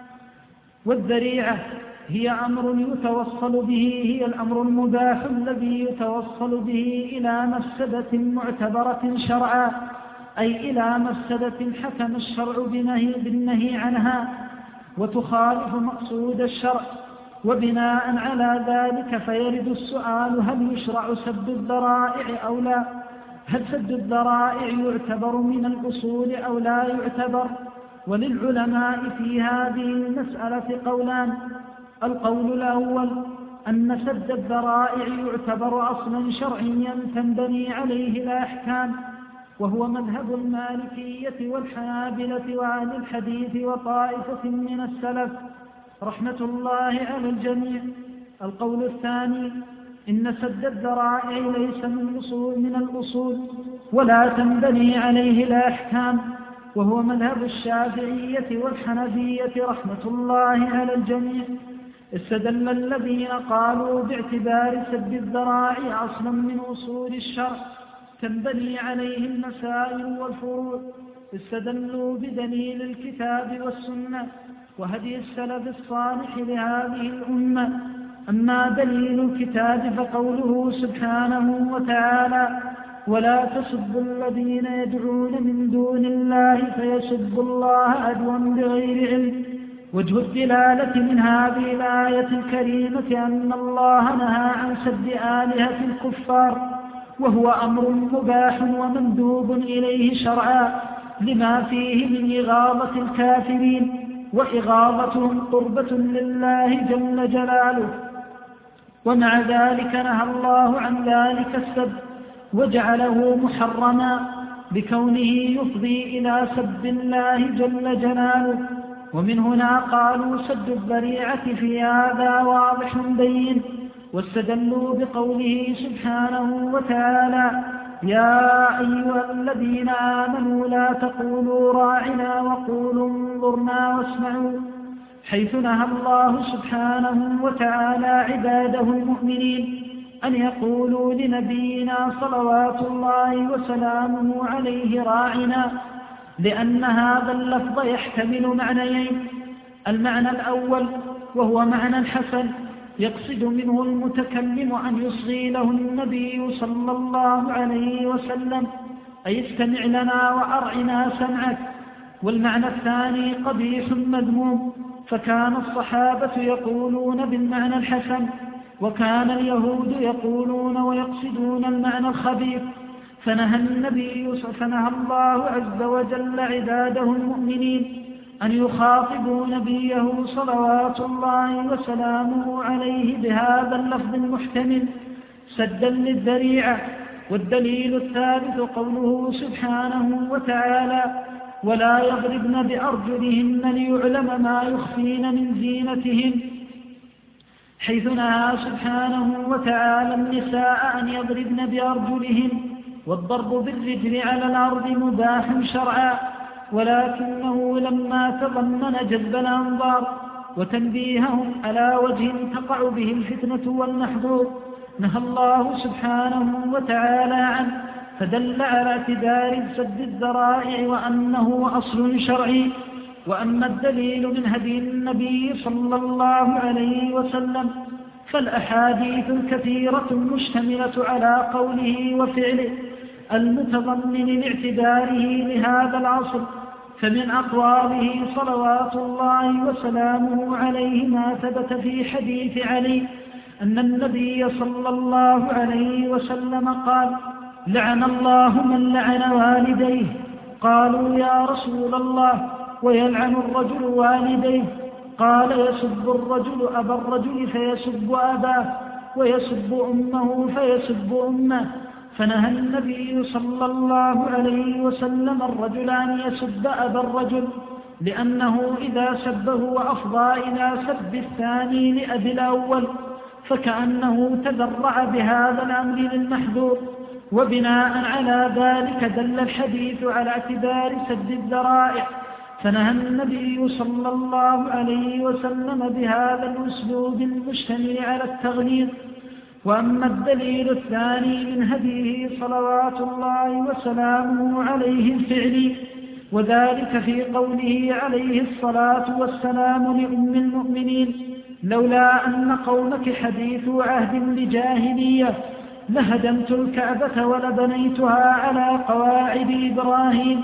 والذريعة هي أمر يتوصل به، هي الأمر المباح الذي يتوصل به إلى مفسدة معتبرة شرعا، أي إلى مفسدة حكم الشرع بالنهي عنها وتخالف مقصود الشرع. وبناء على ذلك فيرد السؤال هل يشرع سد الذرائع أو لا؟ هل سد الذرائع يعتبر من الأصول أو لا يعتبر؟ وللعلماء في هذه المسألة قولان. القول الأول أن سد الذرائع يعتبر أصلا شرعيا تنبني عليه الأحكام، وهو مذهب المالكية والحنابلة وأهل الحديث وطائفة من السلف رحمة الله على الجميع. القول الثاني إن سد الذرائع ليس من الأصول ولا تنبني عليه الأحكام، وهو مذهب الشافعية والحنفية رحمة الله على الجميع. استدل الذين قالوا باعتبار سد الذرائع أصلا من أصول الشرع تنبني عليه المسائل والفروع، استدلوا بدليل الكتاب والسنة وهدي السلف الصالح لهذه الأمة. أما دليل الكتاب فقوله سبحانه وتعالى ولا تسبوا الذين يدعون من دون الله فيسبوا الله عدوا بغير علم. وجه الدلالة من هذه الآية الكريمة أن الله نهى عن سب آلهة الكفار، وهو أمر مباح ومندوب إليه شرعا لما فيه من إغاظة الكافرين، وإغاظتهم قربة لله جل جلاله. ومع ذلك نهى الله عن ذلك السب وجعله محرما. بكونه يفضي إلى سب الله جل جلاله. ومن هنا قالوا سد الذريعة في هذا واضح بين، واستدلوا بقوله سبحانه وتعالى: يا أيها الذين آمنوا لا تقولوا راعنا وقولوا انظرنا واسمعوا، حيث نهى الله سبحانه وتعالى عباده المؤمنين أن يقولوا لنبينا صلوات الله وسلامه عليه راعنا، لأن هذا اللفظ يحتمل معنيين: المعنى الأول وهو معنى حسن يقصد منه المتكلم أن يصغي له النبي صلى الله عليه وسلم، أي استمع لنا وأرعنا سمعك. والمعنى الثاني قبيح مذموم، فكان الصحابة يقولون بالمعنى الحسن، وكان اليهود يقولون ويقصدون المعنى الخبيث، فنهى الله عز وجل عباده المؤمنين أن يخاطبوا نبيه صلوات الله وسلامه عليه بهذا اللفظ المحتمل سدا للذريعة. والدليل الثالث قوله سبحانه وتعالى: ولا يضربن بأرجلهن ليعلم ما يخفين من زينتهن، حيث نهى سبحانه وتعالى النساء أن يضربن بأرجلهن. والضرب بالرجل على الأرض مباح شرعا، ولكنه لما تضمن جذب الأنظار وتنبيههم على وجه تقع به الفتنة والمحظور نهى الله سبحانه وتعالى عنه، فدل على اعتبار سد الذرائع وأنه أصل شرعي. وأما الدليل من هدي النبي صلى الله عليه وسلم فالأحاديث الكثيرة المشتملة على قوله وفعله المتضمن لاعتباره لهذا العصر. فمن أقواله صلوات الله وسلامه عليه ما ثبت في حديث علي أن النبي صلى الله عليه وسلم قال: لعن الله من لعن والديه. قالوا: يا رسول الله، ويلعن الرجل والديه؟ قال: يسب الرجل أبا الرجل فيسب أباه، ويسب أمه فيسب أمه. فنهى النبي صلى الله عليه وسلم الرجل أن يسب أبا الرجل، لأنه إذا سبه أفضى إلى سب الثاني لأبي الأول، فكأنه تذرع بهذا الأمر للمحذور. وبناء على ذلك دل الحديث على اعتبار سد الذرائع، فنهى النبي صلى الله عليه وسلم بهذا الأسلوب المشتمل على التغليظ. وأما الدليل الثاني من هديه صلوات الله وسلامه عليه الفعلي، وذلك في قوله عليه الصلاة والسلام لأم المؤمنين: لولا أن قومك حديث عهد لجاهلية لهدمت الكعبة ولبنيتها على قواعد إبراهيم.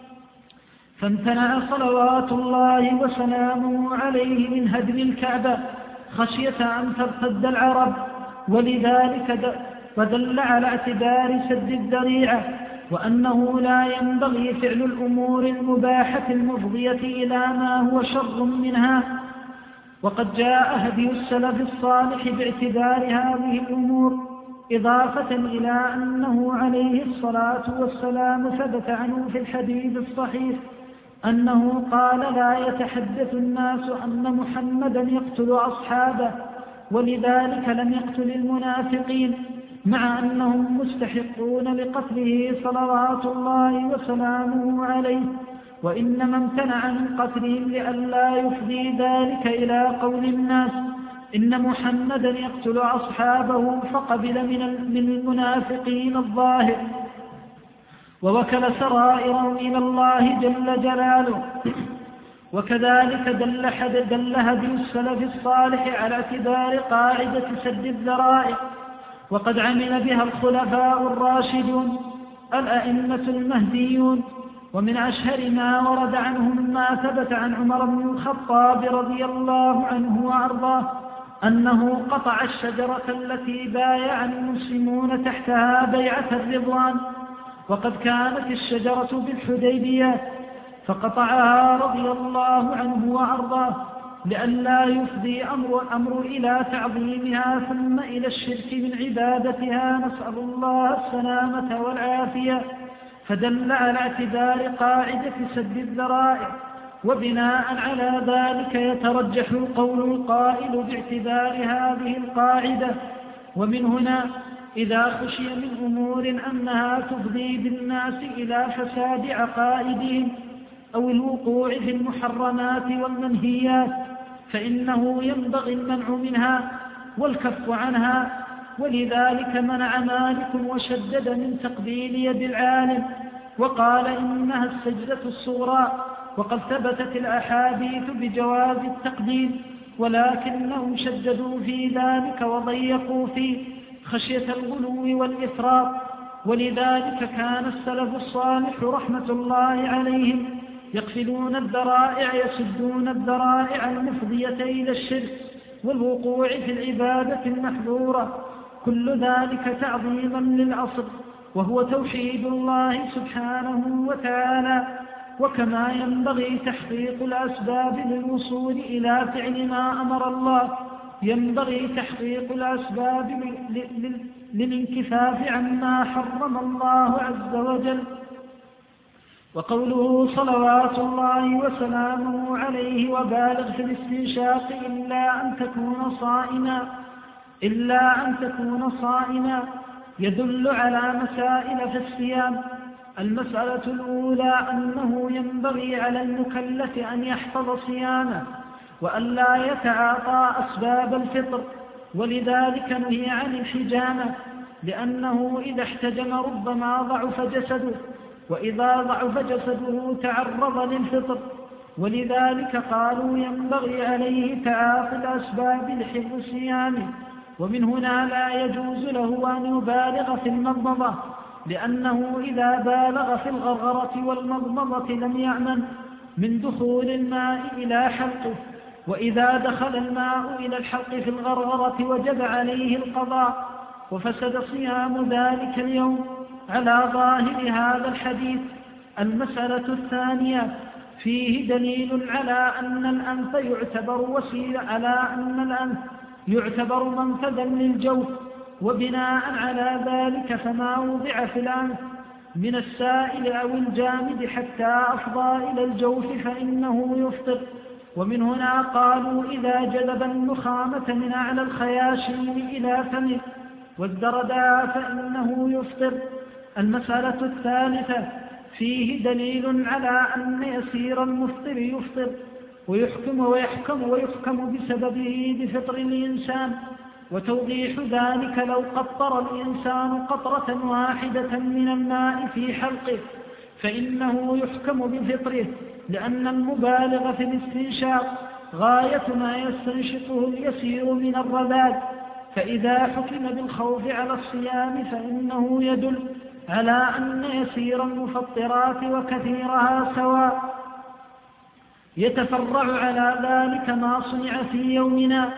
فامتنع صلوات الله وسلامه عليه من هدم الكعبة خشية أن ترتد العرب، ولذلك ودل على اعتبار سد الذريعة، وأنه لا ينبغي فعل الأمور المباحة المفضية إلى ما هو شر منها. وقد جاء هدي السلف الصالح باعتبار هذه الأمور، إضافة إلى أنه عليه الصلاة والسلام ثبت عنه في الحديث الصحيح أنه قال: لا يتحدث الناس أن محمدا يقتل أصحابه، ولذلك لم يقتل المنافقين، مع أنهم مستحقون لقتله صلوات الله وسلامه عليه، وإنما امتنع من قتلهم لئلا يفضي ذلك إلى قول الناس إن محمدا يقتل أصحابه، فقبل من المنافقين الظاهر ووكل سرائرهم إلى الله جل جلاله. وكذلك دل هدي السلف الصالح على اعتبار قاعدة سد الذرائع، وقد عمل بها الخلفاء الراشدون الأئمة المهديون. ومن أشهر ما ورد عنهم ما ثبت عن عمر بن الخطاب رضي الله عنه وأرضاه أنه قطع الشجرة التي بايع المسلمون تحتها بيعة الرضوان، وقد كانت الشجرة بالحديبية، فقطعها رضي الله عنه وأرضاه لئلا يفضي أمر إلى تعظيمها ثم إلى الشرك من عبادتها، نسأل الله السلامة والعافية. فدل على اعتبار قاعدة سد الذرائع. وبناء على ذلك يترجح قول القائل باعتبار هذه القاعدة. ومن هنا إذا خشي من أمور أنها تفضي بالناس إلى فساد عقائدهم أو الوقوع في المحرمات والمنهيات فإنه ينبغي المنع منها والكف عنها. ولذلك منع مالك وشدد من تقبيل يد العالم وقال إنها السجدة الصغرى، وقد ثبتت الأحاديث بجواز التقبيل، ولكنهم شددوا في ذلك وضيقوا فيه خشية الغلو والإفراط. ولذلك كان السلف الصالح رحمة الله عليهم يقفلون الذرائع، يسدون الذرائع المفضية إلى الشرك والوقوع في العبادة المحظورة، كل ذلك تعظيما للأصل وهو توحيد الله سبحانه وتعالى. وكما ينبغي تحقيق الأسباب للوصول إلى فعل ما أمر الله، ينبغي تحقيق الأسباب للانكفاف عما حرم الله عز وجل. وقوله صلوات الله وسلامه عليه وبالغ في الاستنشاق إلا أن تكون صائما يدل على مسائل في الصيام. المسألة الأولى أنه ينبغي على المكلف أن يحفظ صيامه وأن لا يتعاطى أسباب الفطر، ولذلك نهي عن الحجامة، لأنه إذا احتجم ربما ضعف جسده، وإذا ضعف جسده تعرض للفطر، ولذلك قالوا ينبغي عليه تعاطي الأسباب لحفظ صيامه. ومن هنا لا يجوز له أن يبالغ في المضمضة، لأنه إذا بالغ في الغرغرة والمضمضة لم يأمن من دخول الماء إلى حلقه، وإذا دخل الماء إلى الحلق في الغرغرة وجب عليه القضاء وفسد صيام ذلك اليوم على ظاهر هذا الحديث. المسألة الثانية فيه دليل على أن الأنف يعتبر وسيلة، على أن الأنف يعتبر منفذا للجوف، وبناء على ذلك فما وضع في الأنف من السائل أو الجامد حتى أفضى إلى الجوف فإنه يفطر. ومن هنا قالوا إذا جلب النخامة من أعلى الخياشيم إلى فمه والدرداء فإنه يفطر. المسألة الثالثة فيه دليل على أن يسير المفطر يفطر ويحكم بسببه بفطر الإنسان، وتوضيح ذلك لو قطر الإنسان قطرة واحدة من الماء في حلقه فإنه يحكم بفطره، لأن المبالغ في الاستنشاق غاية ما يستنشقه اليسير من الرذاذ، فإذا حكم بالخوف على الصيام فإنه يدل على أن يسير المفطرات وكثيرها سواء. يتفرع على ذلك ما صنع في يومنا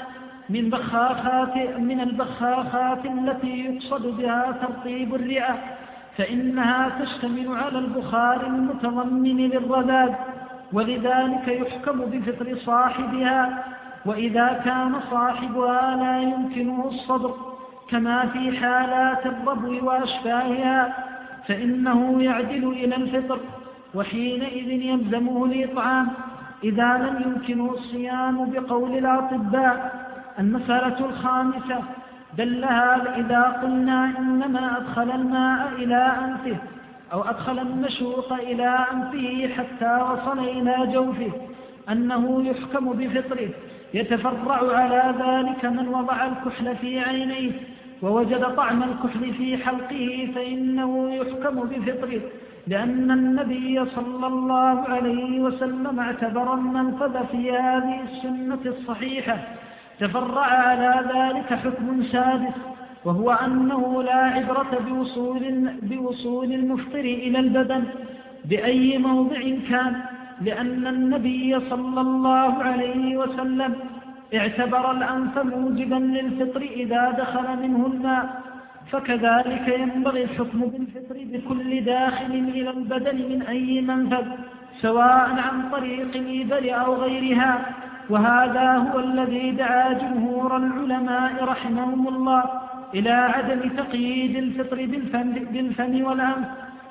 من البخاخات التي يقصد بها ترطيب الرئة، فإنها تشتمل على البخار المتضمن للرذاذ، ولذلك يحكم بفطر صاحبها. وإذا كان صاحبها لا يمكنه الصبر كما في حالات الربو وأشباهها فإنه يعدل إلى الفطر، وحينئذ يلزمه الإطعام إذا لم يمكنه الصيام بقول الأطباء. المسألة الخامسة دل هذا إذا قلنا إنما أدخل الماء إلى أنفه أو أدخل المشوق إلى أنفه حتى وصل إلى جوفه أنه يحكم بفطره. يتفرع على ذلك من وضع الكحل في عينيه ووجد طعم الكحل في حلقه فإنه يحكم بفطره، لأن النبي صلى الله عليه وسلم اعتبر المنفذ في هذه السنة الصحيحة. تفرع على ذلك حكم سادس، وهو أنه لا عبرة بوصول المفطر إلى البدن بأي موضع كان، لأن النبي صلى الله عليه وسلم اعتبر الأنف موجبا للفطر إذا دخل منه الماء، فكذلك ينبغي الحكم بالفطر بكل داخل إلى البدن من أي منفذ سواء عن طريق الإبر أو غيرها. وهذا هو الذي دعا جمهور العلماء رحمهم الله إلى عدم تقييد الفطر بالفم والأنف،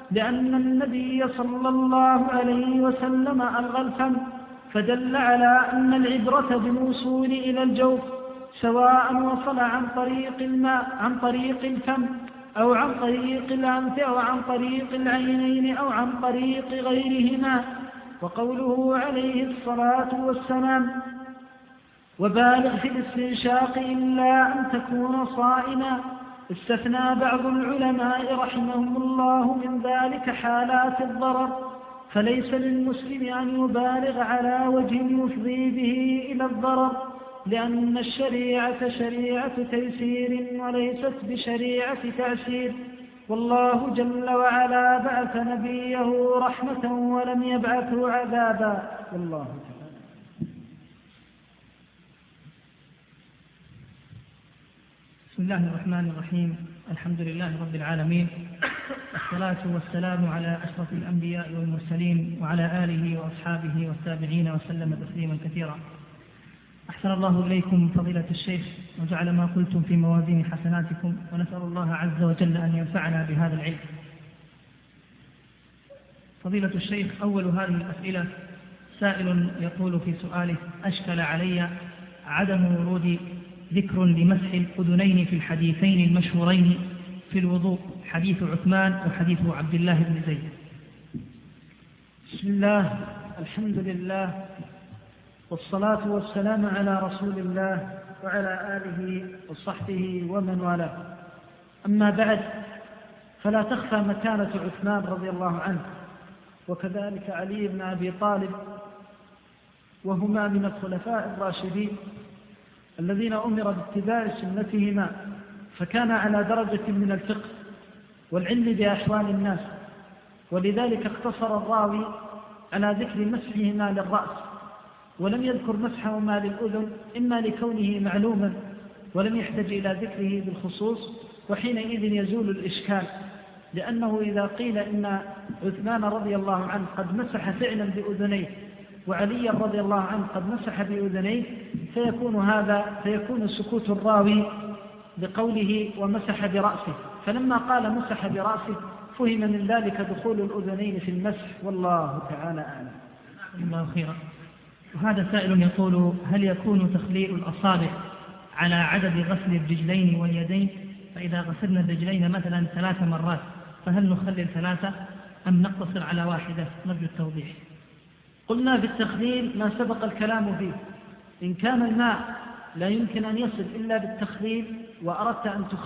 لأن النبي صلى الله عليه وسلم ألغى الفم، فدل على أن العبرة بالوصول إلى الجوف، سواء وصل عن طريق الماء عن طريق الفم أو عن طريق الأنف أو عن طريق العينين أو عن طريق غيرهما. وقوله عليه الصلاة والسلام: وبالغ في الاستنشاق إلا أن تكون صائما، استثنى بعض العلماء رحمهم الله من ذلك حالات الضرر، فليس للمسلم أن يبالغ على وجه يفضي به إلى الضرر، لأن الشريعة شريعة تيسير وليست بشريعة تعسير. والله جل وعلا بعث نبيه رحمة ولم يبعثه عذابا. والله تعالى. بسم الله الرحمن الرحيم. الحمد لله رب العالمين، والصلاة والسلام على أشرف الأنبياء والمرسلين وعلى آله وأصحابه والتابعين وسلم تسليما كثيرا. أحسن الله إليكم فضيلة الشيخ، وجعل ما قلتم في موازين حسناتكم، ونسأل الله عز وجل أن ينفعنا بهذا العلم. فضيلة الشيخ، أول هذه الأسئلة سائل يقول في سؤاله: أشكل علي عدم ورود ذكر لمسح الأذنين في الحديثين المشهورين في الوضوء، حديث عثمان وحديث عبد الله بن زيد. بسم الله، الحمد لله، والصلاة والسلام على رسول الله وعلى آله وصحبه ومن والاه. أما بعد، فلا تخفى مكانة عثمان رضي الله عنه، وكذلك علي بن أبي طالب، وهما من الخلفاء الراشدين الذين أمر باتباع سنتهما، فكان على درجة من الفقه والعلم بأحوال الناس، ولذلك اقتصر الراوي على ذكر مسحهما للرأس، ولم يذكر مسحهما للأذن، إما لكونه معلوما ولم يحتج إلى ذكره بالخصوص، وحينئذ يزول الإشكال، لأنه إذا قيل إن عثمان رضي الله عنه قد مسح فعلا بأذنيه وعلي رضي الله عنه قد مسح بأذنيه، فيكون سكوت الراوي بقوله ومسح برأسه، فلما قال مسح برأسه فهم من ذلك دخول الأذنين في المسح، والله تعالى أعلم. الله خيرا. وهذا سائل يقول: هل يكون تخليل الأصابع على عدد غسل الرجلين واليدين؟ فإذا غسلنا الرجلين مثلا 3 مرات فهل نخلل 3 أم نقتصر على 1؟ نرجو التوضيح. قلنا في التخليل ما سبق الكلام فيه. إن كان الماء لا يمكن أن يصل إلا بالتخليل، وأردت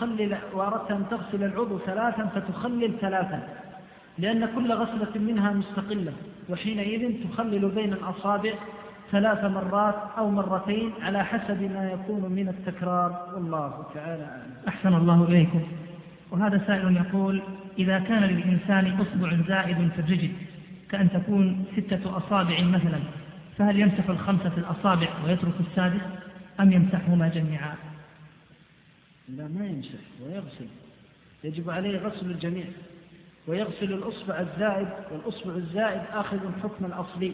أن تغسل العضو 3 فتخلل 3، لأن كل غسلة منها مستقلة، وحينئذ تخلل بين الأصابع 3 مرات أو 2 مرات على حسب ما يكون من التكرار، والله تعالى أعلم. أحسن الله إليكم. وهذا سائل يقول: إذا كان للإنسان أصبع زائد في الرجل كأن تكون 6 أصابع مثلا، فهل يمسح 5 الأصابع ويترك السادس أم يمسحهما جميعا؟ لا، ما يمسح ويغسل، يجب عليه غسل الجميع، ويغسل الأصبع الزائد، والأصبع الزائد آخذ الحكم الأصلي،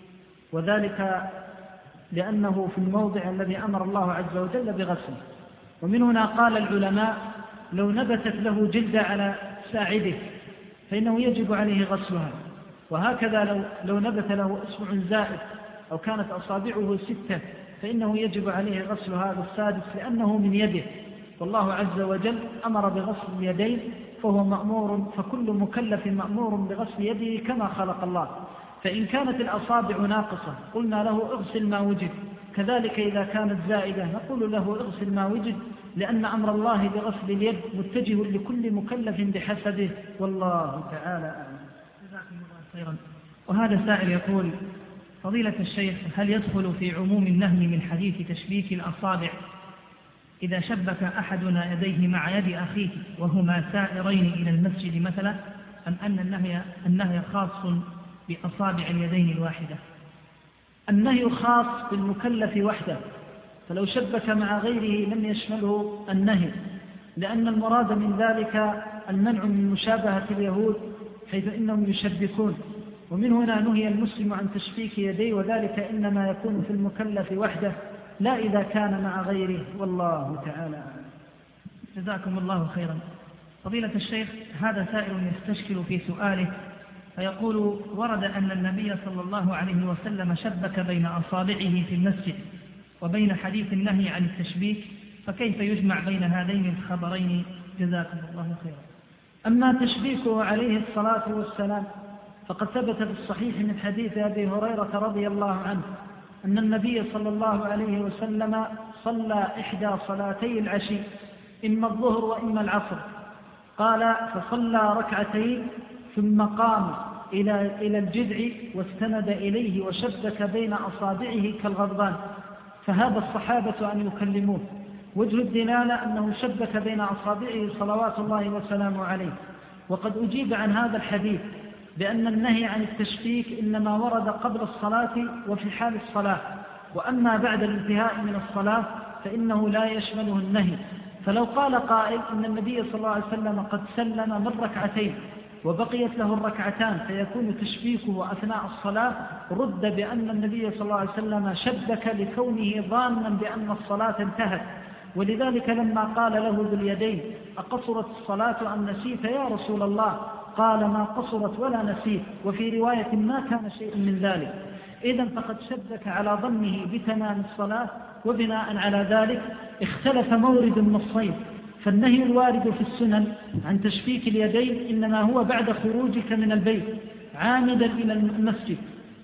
وذلك لأنه في الموضع الذي أمر الله عز وجل بغسله. ومن هنا قال العلماء: لو نبتت له جلدة على ساعده فإنه يجب عليه غسلها، وهكذا لو نبت له أصبع زائد أو كانت أصابعه 6 فإنه يجب عليه غسل هذا السادس، لأنه من يده، والله عز وجل أمر بغسل اليدين، فهو مأمور، فكل مكلف مأمور بغسل يده كما خلق الله. فإن كانت الأصابع ناقصة قلنا له اغسل ما وجد، كذلك إذا كانت زائدة نقول له اغسل ما وجد، لأن أمر الله بغسل اليد متجه لكل مكلف بحسبه، والله تعالى أعلم. جزاكم الله خيرا. وهذا سائل يقول: فضيلة الشيخ، هل يدخل في عموم النهي من حديث تشبيك الأصابع إذا شبك أحدنا يديه مع يد أخيه وهما سائرين إلى المسجد مثلا، أم أن النهي خاص بأصابع اليدين الواحدة؟ النهي خاص بالمكلف وحده، فلو شبك مع غيره لم يشمله النهي، لأن المراد من ذلك المنع من مشابهة اليهود حيث إنهم يشبكون، ومن هنا نهي المسلم عن تشبيك يديه، وذلك إنما يكون في المكلف وحده لا إذا كان مع غيره، والله تعالى أعلم. جزاكم الله خيرا. فضيلة الشيخ، هذا سائل يستشكل في سؤاله فيقول: ورد أن النبي صلى الله عليه وسلم شبك بين أصابعه في المسجد وبين حديث النهي عن التشبيك، فكيف يجمع بين هذين الخبرين؟ جزاكم الله خيرا. أما تشبيكه عليه الصلاة والسلام فقد ثبت في الصحيح من حديث أبي هريرة رضي الله عنه أن النبي صلى الله عليه وسلم صلى إحدى صلاتي العشي، إما الظهر وإما العصر، قال: فصلى ركعتين ثم قام إلى الجذع واستند إليه وشبك بين أصابعه كالغضبان، فهذا الصحابة أن يكلموه. وجه الدلالة أنه شبك بين أصابعه صلوات الله وسلامه عليه. وقد أجيب عن هذا الحديث بأن النهي عن التشبيك إنما ورد قبل الصلاة وفي حال الصلاة، وأما بعد الانتهاء من الصلاة فإنه لا يشمله النهي. فلو قال قائل إن النبي صلى الله عليه وسلم قد سلم من ركعتين وبقيت له الركعتان فيكون تشبيكه أثناء الصلاة، رد بأن النبي صلى الله عليه وسلم شبك لكونه ظانا بأن الصلاة انتهت. ولذلك لما قال له ذو اليدين: أقصرت الصلاة أم نسيت يا رسول الله؟ قال: ما قصرت ولا نسيت، وفي رواية: ما كان شيء من ذلك. إذن فقد شبك على ظنه بتمام الصلاة، وبناء على ذلك اختلف مورد النصين. فالنهي الوارد في السنن عن تشبيك اليدين إنما هو بعد خروجك من البيت عامدا إلى المسجد،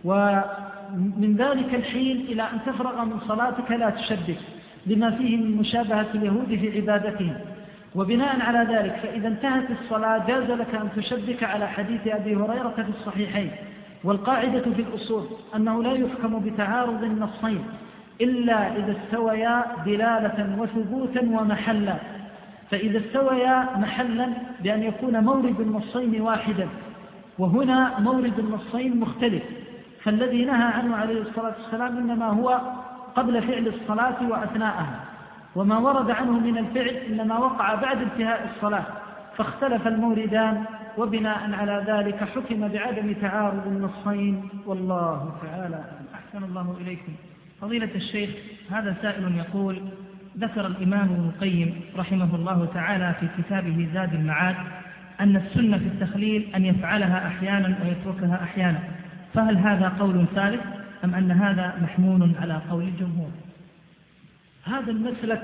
ومن ذلك الحين إلى أن تفرغ من صلاتك لا تشبك، لما فيه من مشابهة اليهود في عبادتهم. وبناء على ذلك فإذا انتهت الصلاة جاز لك أن تشبك على حديث أبي هريرة في الصحيحين. والقاعدة في الأصول أنه لا يحكم بتعارض النصين إلا إذا استويا دلالة وثبوتا ومحلا. فإذا استويا محلا بأن يكون مورد النصين واحدا، وهنا مورد النصين مختلف، فالذي نهى عنه عليه الصلاة والسلام إنما هو قبل فعل الصلاة وأثناءها، وما ورد عنه من الفعل إنما وقع بعد انتهاء الصلاة، فاختلف الموردان، وبناء على ذلك حكم بعدم تعارض النصين، والله تعالى. أحسن الله إليكم. فضيلة الشيخ، هذا سائل يقول: ذكر الإمام ابن القيم رحمه الله تعالى في كتابه زاد المعاد أن السنة في التخليل أن يفعلها أحيانا ويتركها أحيانا، فهل هذا قول ثالث أم أن هذا محمول على قول الجمهور؟ هذا المسلك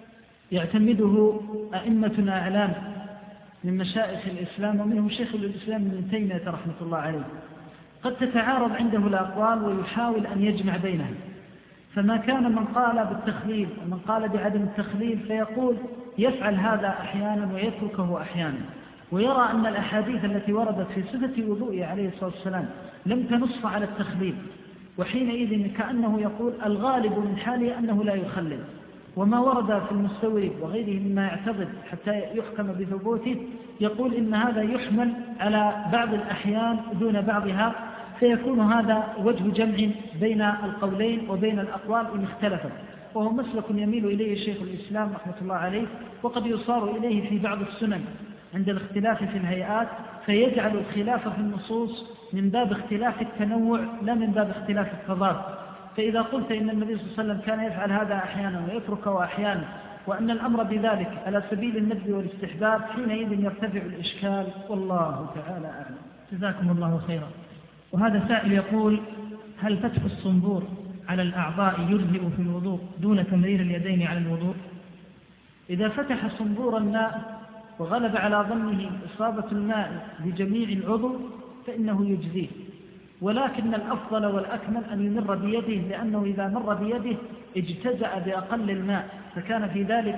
يعتمده أئمتنا أعلام من مشائخ الإسلام، ومنهم شيخ الإسلام ابن تيمية رحمة الله عليه. قد تتعارض عنده الأقوال ويحاول أن يجمع بينها، فما كان من قال بالتخليل ومن قال بعدم التخليل فيقول يفعل هذا أحيانا ويتركه أحيانا، ويرى أن الأحاديث التي وردت في صفة وضوئه عليه الصلاة والسلام لم تنص على التخليل، وحينئذ كأنه يقول الغالب من حاله أنه لا يخلل. وما ورد في المستورد وغيره مما يعتضد حتى يحكم بثبوته يقول إن هذا يحمل على بعض الأحيان دون بعضها، فيكون هذا وجه جمع بين القولين وبين الأقوال إن اختلفت، وهو مسلك يميل إليه شيخ الإسلام رحمة الله عليه، وقد يصار إليه في بعض السنن عند الاختلاف في الهيئات، فيجعل الخلاف في النصوص من باب اختلاف التنوع لا من باب اختلاف التضاد. فإذا قلت إن النبي صلى الله عليه وسلم كان يفعل هذا أحيانا ويتركه أحيانا، وأن الأمر بذلك على سبيل الندب والاستحباب، حينئذ يرتفع الإشكال، والله تعالى أعلم. جزاكم الله خيرا. وهذا سائل يقول: هل فتح الصنبور على الأعضاء يجزئ في الوضوء دون تمرير اليدين على الوضوء؟ إذا فتح صنبور الماء وغلب على ظنه إصابة الماء بجميع العضو فإنه يجزيه، ولكن الأفضل والأكمل أن يمر بيده، لأنه إذا مر بيده اجتزأ بأقل الماء، فكان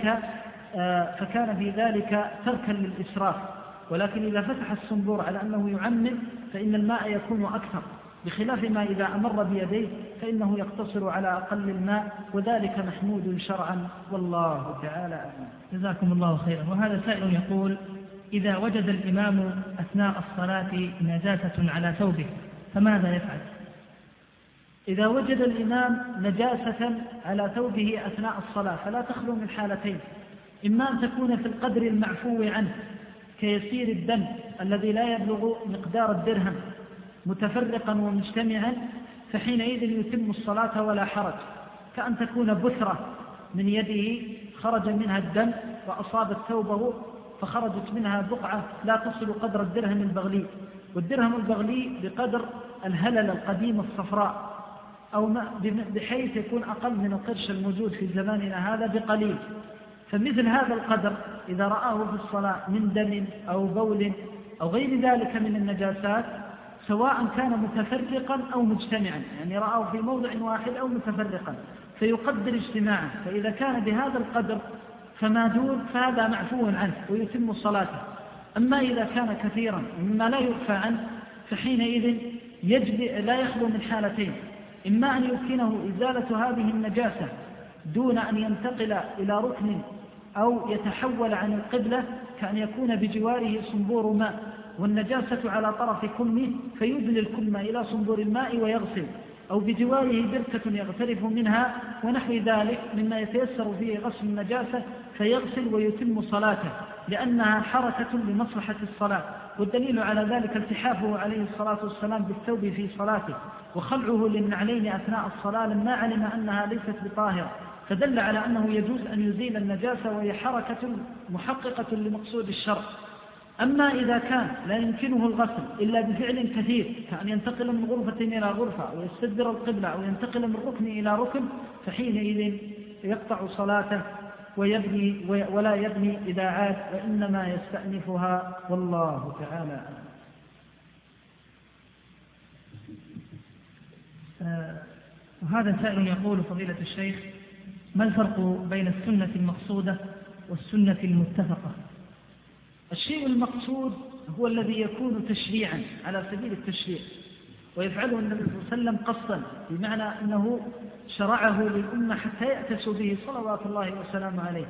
في ذلك تركا للإسراف. ولكن إذا فتح الصنبور على أنه يعمم فإن الماء يكون أكثر، بخلاف ما إذا أمر بيديه فإنه يقتصر على أقل الماء، وذلك محمود شرعا، والله تعالى أعلم. جزاكم الله خيرا. وهذا سائل يقول: إذا وجد الإمام أثناء الصلاة نجاسة على ثوبه فماذا يفعل؟ إذا وجد الإمام نجاسة على ثوبه أثناء الصلاة فلا تخلو من حالتين: إما أن تكون في القدر المعفو عنه كيسير الدم الذي لا يبلغ مقدار الدرهم متفرقا ومجتمعا، فحينئذ يتم الصلاة ولا حرج، كأن تكون بثرة من يده خرج منها الدم وأصابت ثوبه فخرجت منها بقعة لا تصل قدر الدرهم البغلي، والدرهم البغلي بقدر الهلل القديم الصفراء، أو بحيث يكون أقل من القرش الموجود في زماننا هذا بقليل. فمثل هذا القدر إذا رآه في الصلاة من دم أو بول أو غير ذلك من النجاسات، سواء كان متفرقا أو مجتمعا، يعني رآه في موضع واحد أو متفرقا، فيقدر اجتماعه، فإذا كان بهذا القدر فما دون فهذا معفو عنه ويتم صلاته. أما إذا كان كثيرا مما لا يعفى عنه فحينئذ لا يخلو من حالتين: إما أن يمكنه إزالة هذه النجاسة دون أن ينتقل إلى ركن أو يتحول عن القبلة، كأن يكون بجواره صنبور ماء والنجاسة على طرف كمه فيدل الكم إلى صنبور الماء ويغسل، أو بجواره بركة يغترف منها ونحو ذلك مما يتيسر فيه غسل النجاسة فيغسل ويتم صلاته، لأنها حركة لمصلحة الصلاة. والدليل على ذلك التحافه عليه الصلاة والسلام بالثوب في صلاته، وخلعه للنعلين أثناء الصلاة لما علم أنها ليست بطاهرة، فدل على أنه يجوز أن يزيل النجاسة، وهي حركة محققة لمقصود الشرع. أما إذا كان لا يمكنه الغسل إلا بفعل كثير، كأن ينتقل من غرفة إلى غرفة أو يستدبر القبلة أو ينتقل من ركن إلى ركن، فحينئذ يقطع صلاته ويبني ولا يبني إذا عاد، وإنما يستأنفها، والله تعالى. وهذا سائل يقول: فضيلة الشيخ، ما الفرق بين السنة المقصودة والسنة المتفقة؟ الشيء المقصود هو الذي يكون تشريعا على سبيل التشريع، ويفعله النبي صلى الله عليه وسلم قصدا، بمعنى أنه شرعه للأمة حتى يأتسوا به صلوات الله وسلامه عليه.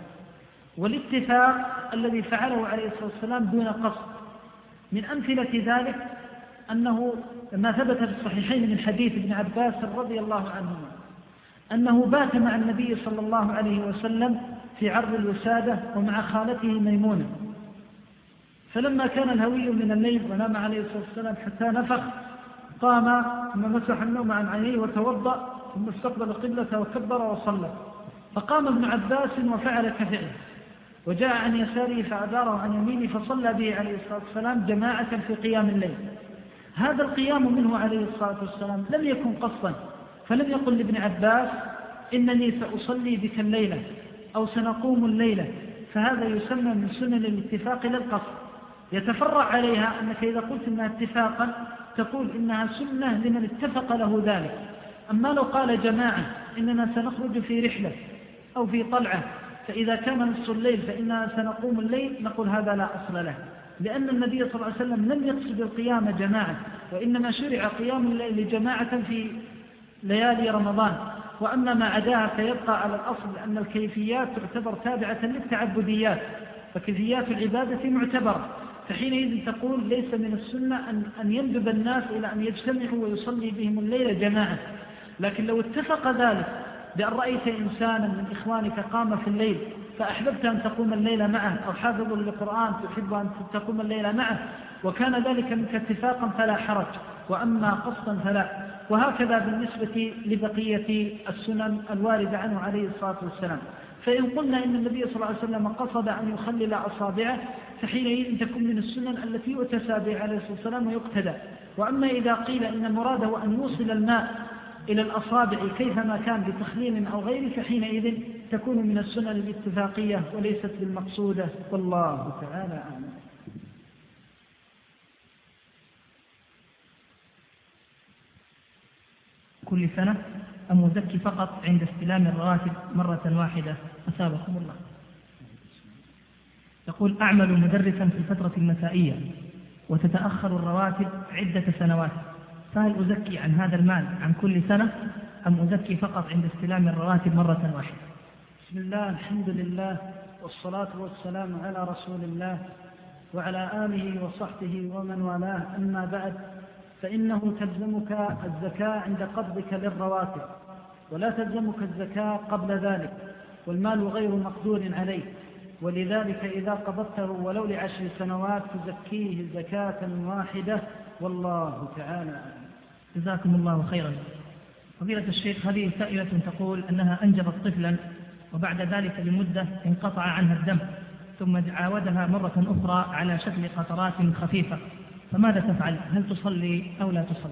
والاتفاق الذي فعله عليه الصلاة والسلام دون قصد. من أمثلة ذلك أنه ما ثبت في الصحيحين من حديث ابن عباس رضي الله عنهما أنه بات مع النبي صلى الله عليه وسلم في عرض الوسادة ومع خالته ميمونة، فلما كان الهوي من الليل ونام عليه الصلاة والسلام حتى نفخ، قام ثم مسح النوم عن عينيه وتوضأ ثم استقبل القبلة وكبر وصلى. فقام ابن عباس وفعل كفعله، وجاء عن يساره فأداره عن يمينه فصلى به عليه الصلاة والسلام جماعة في قيام الليل. هذا القيام منه عليه الصلاة والسلام لم يكن قصدا، فلم يقل لابن عباس: إنني سأصلي بك الليلة أو سنقوم الليلة، فهذا يسمى من سنن الاتفاق للقصد. يتفرع عليها أنك إذا قلت إنها اتفاقا تقول إنها سنة لمن اتفق له ذلك. أما لو قال جماعة إننا سنخرج في رحلة أو في طلعة، فإذا كان نصف الليل فإننا سنقوم الليل، نقول هذا لا أصل له، لأن النبي صلى الله عليه وسلم لم يقصد القيام جماعة، وإنما شرع قيام الليل جماعة في ليالي رمضان. وأما ما عداها فيبقى على الأصل، لأن الكيفيات تعتبر تابعة للتعبديات، فكيفيات العبادة معتبرة. فحينئذ تقول ليس من السنة أن يندب الناس إلى أن يجتمعوا ويصلي بهم الليل جماعة. لكن لو اتفق ذلك بأن رأيت إنسانا من إخوانك قام في الليل فأحببت أن تقوم الليل معه، أو حافظ للقرآن تحب أن تقوم الليل معه، وكان ذلك منك اتفاقا فلا حرج، وأما قصدا فلا. وهكذا بالنسبة لبقية السنن الواردة عنه عليه الصلاة والسلام. فإن قلنا إن النبي صلى الله عليه وسلم قصد أن يخلل أصابعه، فحينئذ تكون من السنن التي يؤتسى بها عليه الصلاة والسلام ويقتدى. وأما إذا قيل إن مراده أن يوصل الماء إلى الأصابع كيفما كان بتخليل أو غيره، فحينئذ تكون من السنن الاتفاقية وليست بالمقصودة، والله تعالى أعلم. كل سنة أم أزكي فقط عند استلام الرواتب مرة واحدة؟ أثابكم الله. يقول: أعمل مدرسا في الفترة المسائية وتتأخر الرواتب عدة سنوات، فهل أزكي عن هذا المال عن كل سنة أم أزكي فقط عند استلام الرواتب مرة واحدة؟ بسم الله، الحمد لله، والصلاة والسلام على رسول الله وعلى آله وصحبه ومن والاه. أما بعد، فإنه تلزمك الزكاة عند قبضك للرواتب، ولا تلزمك الزكاة قبل ذلك، والمال غير مقدور عليه، ولذلك إذا قبضته ولو ل10 سنوات تزكيه زكاة واحدة، والله تعالى. جزاكم الله خيرا. فضيلة الشيخ، هذه سائلة تقول أنها أنجبت طفلا وبعد ذلك بمدة انقطع عنها الدم، ثم عاودها مرة أخرى على شكل قطرات خفيفة، فماذا تفعل؟ هل تصلي أو لا تصلي؟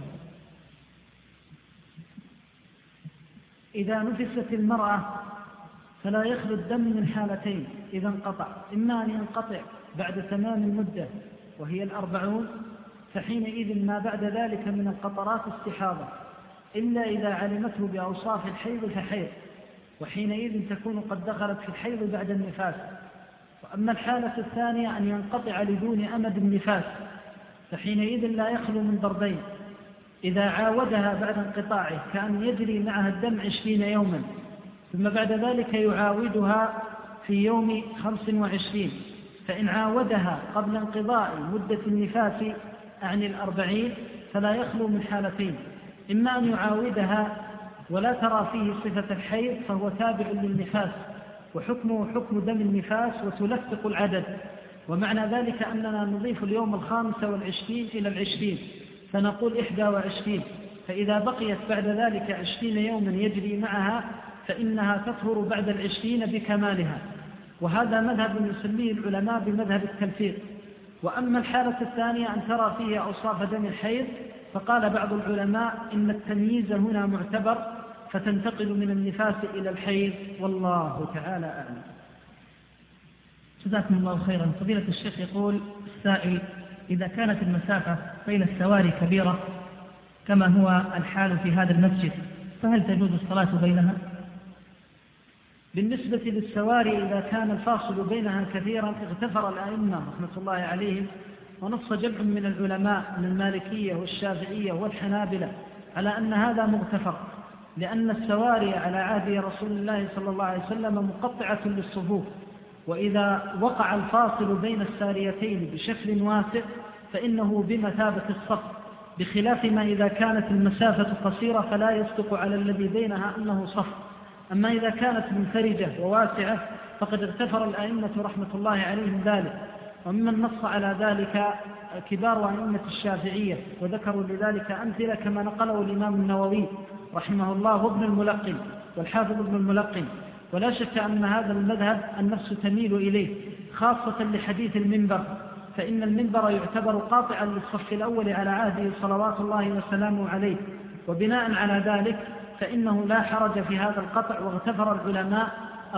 إذا نفست المرأة فلا يخلو الدم من حالتين إذا انقطع، إما أن ينقطع بعد تمام المدة وهي 40، فحينئذ ما بعد ذلك من القطرات استحاضة، إلا إذا علمته بأوصاف الحيض فحيض، وحينئذ تكون قد دخلت في الحيض بعد النفاس. وأما الحالة الثانية أن ينقطع لدون أمد النفاس، فحينئذ لا يخلو من ضربين: إذا عاودها بعد انقطاعه كأن يجري معها الدم 20 يوما، ثم بعد ذلك يعاودها في يوم 25، فإن عاودها قبل انقضاء مدة النفاس عن 40 فلا يخلو من حالتين: إما أن يعاودها ولا ترى فيه صفة الحيض فهو تابع للنفاس وحكمه حكم دم النفاس وتلفق العدد، ومعنى ذلك أننا نضيف اليوم 25 إلى 20 فنقول 21، فإذا بقيت بعد ذلك 20 يوما يجري معها فإنها تطهر بعد 20 بكمالها، وهذا مذهب يسميه العلماء بمذهب التلفيق. وأما الحالة الثانية أن ترى فيه أوصاف دم الحيض، فقال بعض العلماء إن التمييز هنا معتبر فتنتقل من النفاس إلى الحيض، والله تعالى أعلم. جزاكم الله خيرا. فضيلة الشيخ يقول السائل: إذا كانت المسافة بين السواري كبيرة كما هو الحال في هذا المسجد، فهل تجوز الصلاة بينها؟ بالنسبة للسواري إذا كان الفاصل بينها كثيرا اغتفر الأئمة رحمة الله عليهم، ونص جمع من العلماء من المالكية والشافعية والحنابلة على أن هذا مغتفر، لأن السواري على عهد رسول الله صلى الله عليه وسلم مقطعة للصفوف، وإذا وقع الفاصل بين الساريتين بشكل واسع فإنه بمثابة الصف، بخلاف ما إذا كانت المسافة قصيرة فلا يصدق على الذي بينها أنه صف. أما إذا كانت منفرجة وواسعة فقد اغتفر الأئمة رحمة الله عليهم ذلك، وممن نص على ذلك كبار أئمة الشافعية، وذكروا لذلك أمثلة كما نقله الإمام النووي رحمه الله وابن الملقن والحافظ ابن الملقن. ولا شك أن هذا المذهب النفس تميل إليه، خاصة لحديث المنبر، فإن المنبر يعتبر قاطعا للصف الأول على عهده صلوات الله وسلامه عليه، وبناء على ذلك فإنه لا حرج في هذا القطع. واغتفر العلماء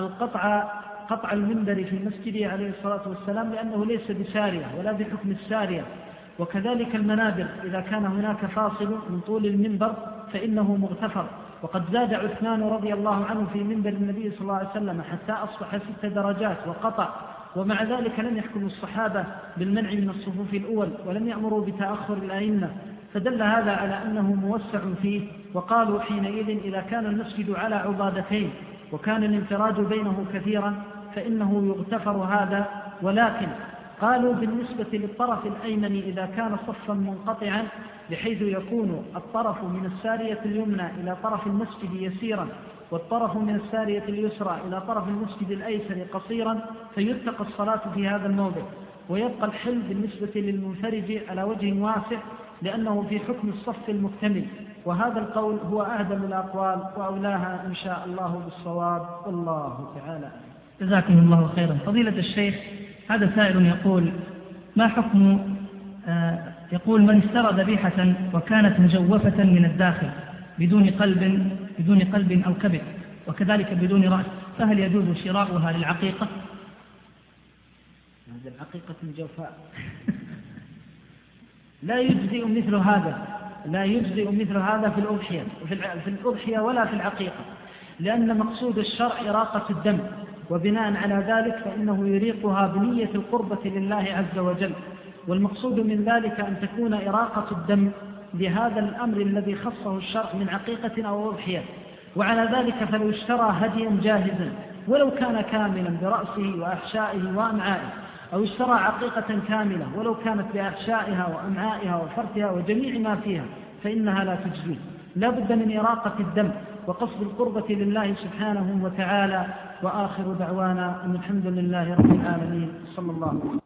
قطع المنبر في مسجده عليه الصلاة والسلام لأنه ليس بسارية ولا بحكم السارية، وكذلك المنابر إذا كان هناك فاصل من طول المنبر فإنه مغتفر. وقد زاد عثمان رضي الله عنه في منبر النبي صلى الله عليه وسلم حتى أصبح 6 درجات وقطع، ومع ذلك لم يحكم الصحابة بالمنع من الصفوف الأول ولم يأمروا بتأخر الأئمة، فدل هذا على أنه موسع فيه. وقالوا حينئذ إذا كان المسجد على عضادتين وكان الانفراج بينه كثيرا فإنه يغتفر هذا. ولكن قالوا بالنسبة للطرف الأيمن إذا كان صفا منقطعا بحيث يكون الطرف من السارية اليمنى إلى طرف المسجد يسيرا والطرف من السارية اليسرى إلى طرف المسجد الأيسر قصيرا، فيتقى الصلاة في هذا الموضع، ويبقى الحل بالنسبة للمنفرج على وجه واسع لأنه في حكم الصف المكتمل. وهذا القول هو أهدم الأقوال وأولاها إن شاء الله بالصواب، والله تعالى. جزاكم الله خيرا. فضيلة الشيخ، هذا سائل يقول: ما حكم يقول من اشترى ذبيحة وكانت مجوفة من الداخل بدون قلب أو كبد وكذلك بدون رأس، فهل يجوز شراؤها للعقيقة؟ هذه العقيقة جوفاء لا يجزئ مثل هذا في الأضحية ولا في العقيقة، لأن مقصود الشرع إراقة الدم، وبناء على ذلك فإنه يريقها بنية القربة لله عز وجل، والمقصود من ذلك أن تكون إراقة الدم لهذا الأمر الذي خصه الشرع من عقيقة أو أضحية. وعلى ذلك فلو اشترى هديا جاهزا ولو كان كاملا برأسه وأحشائه وأمعائه، أو اشترى عقيقة كاملة ولو كانت بأحشائها وأمعائها وفرتها وجميع ما فيها، فإنها لا تجزي. لا بد من إراقة الدم وقصد القربة لله سبحانه وتعالى. وآخر دعوانا أن الحمد لله رب العالمين، صلى الله عليه وسلم.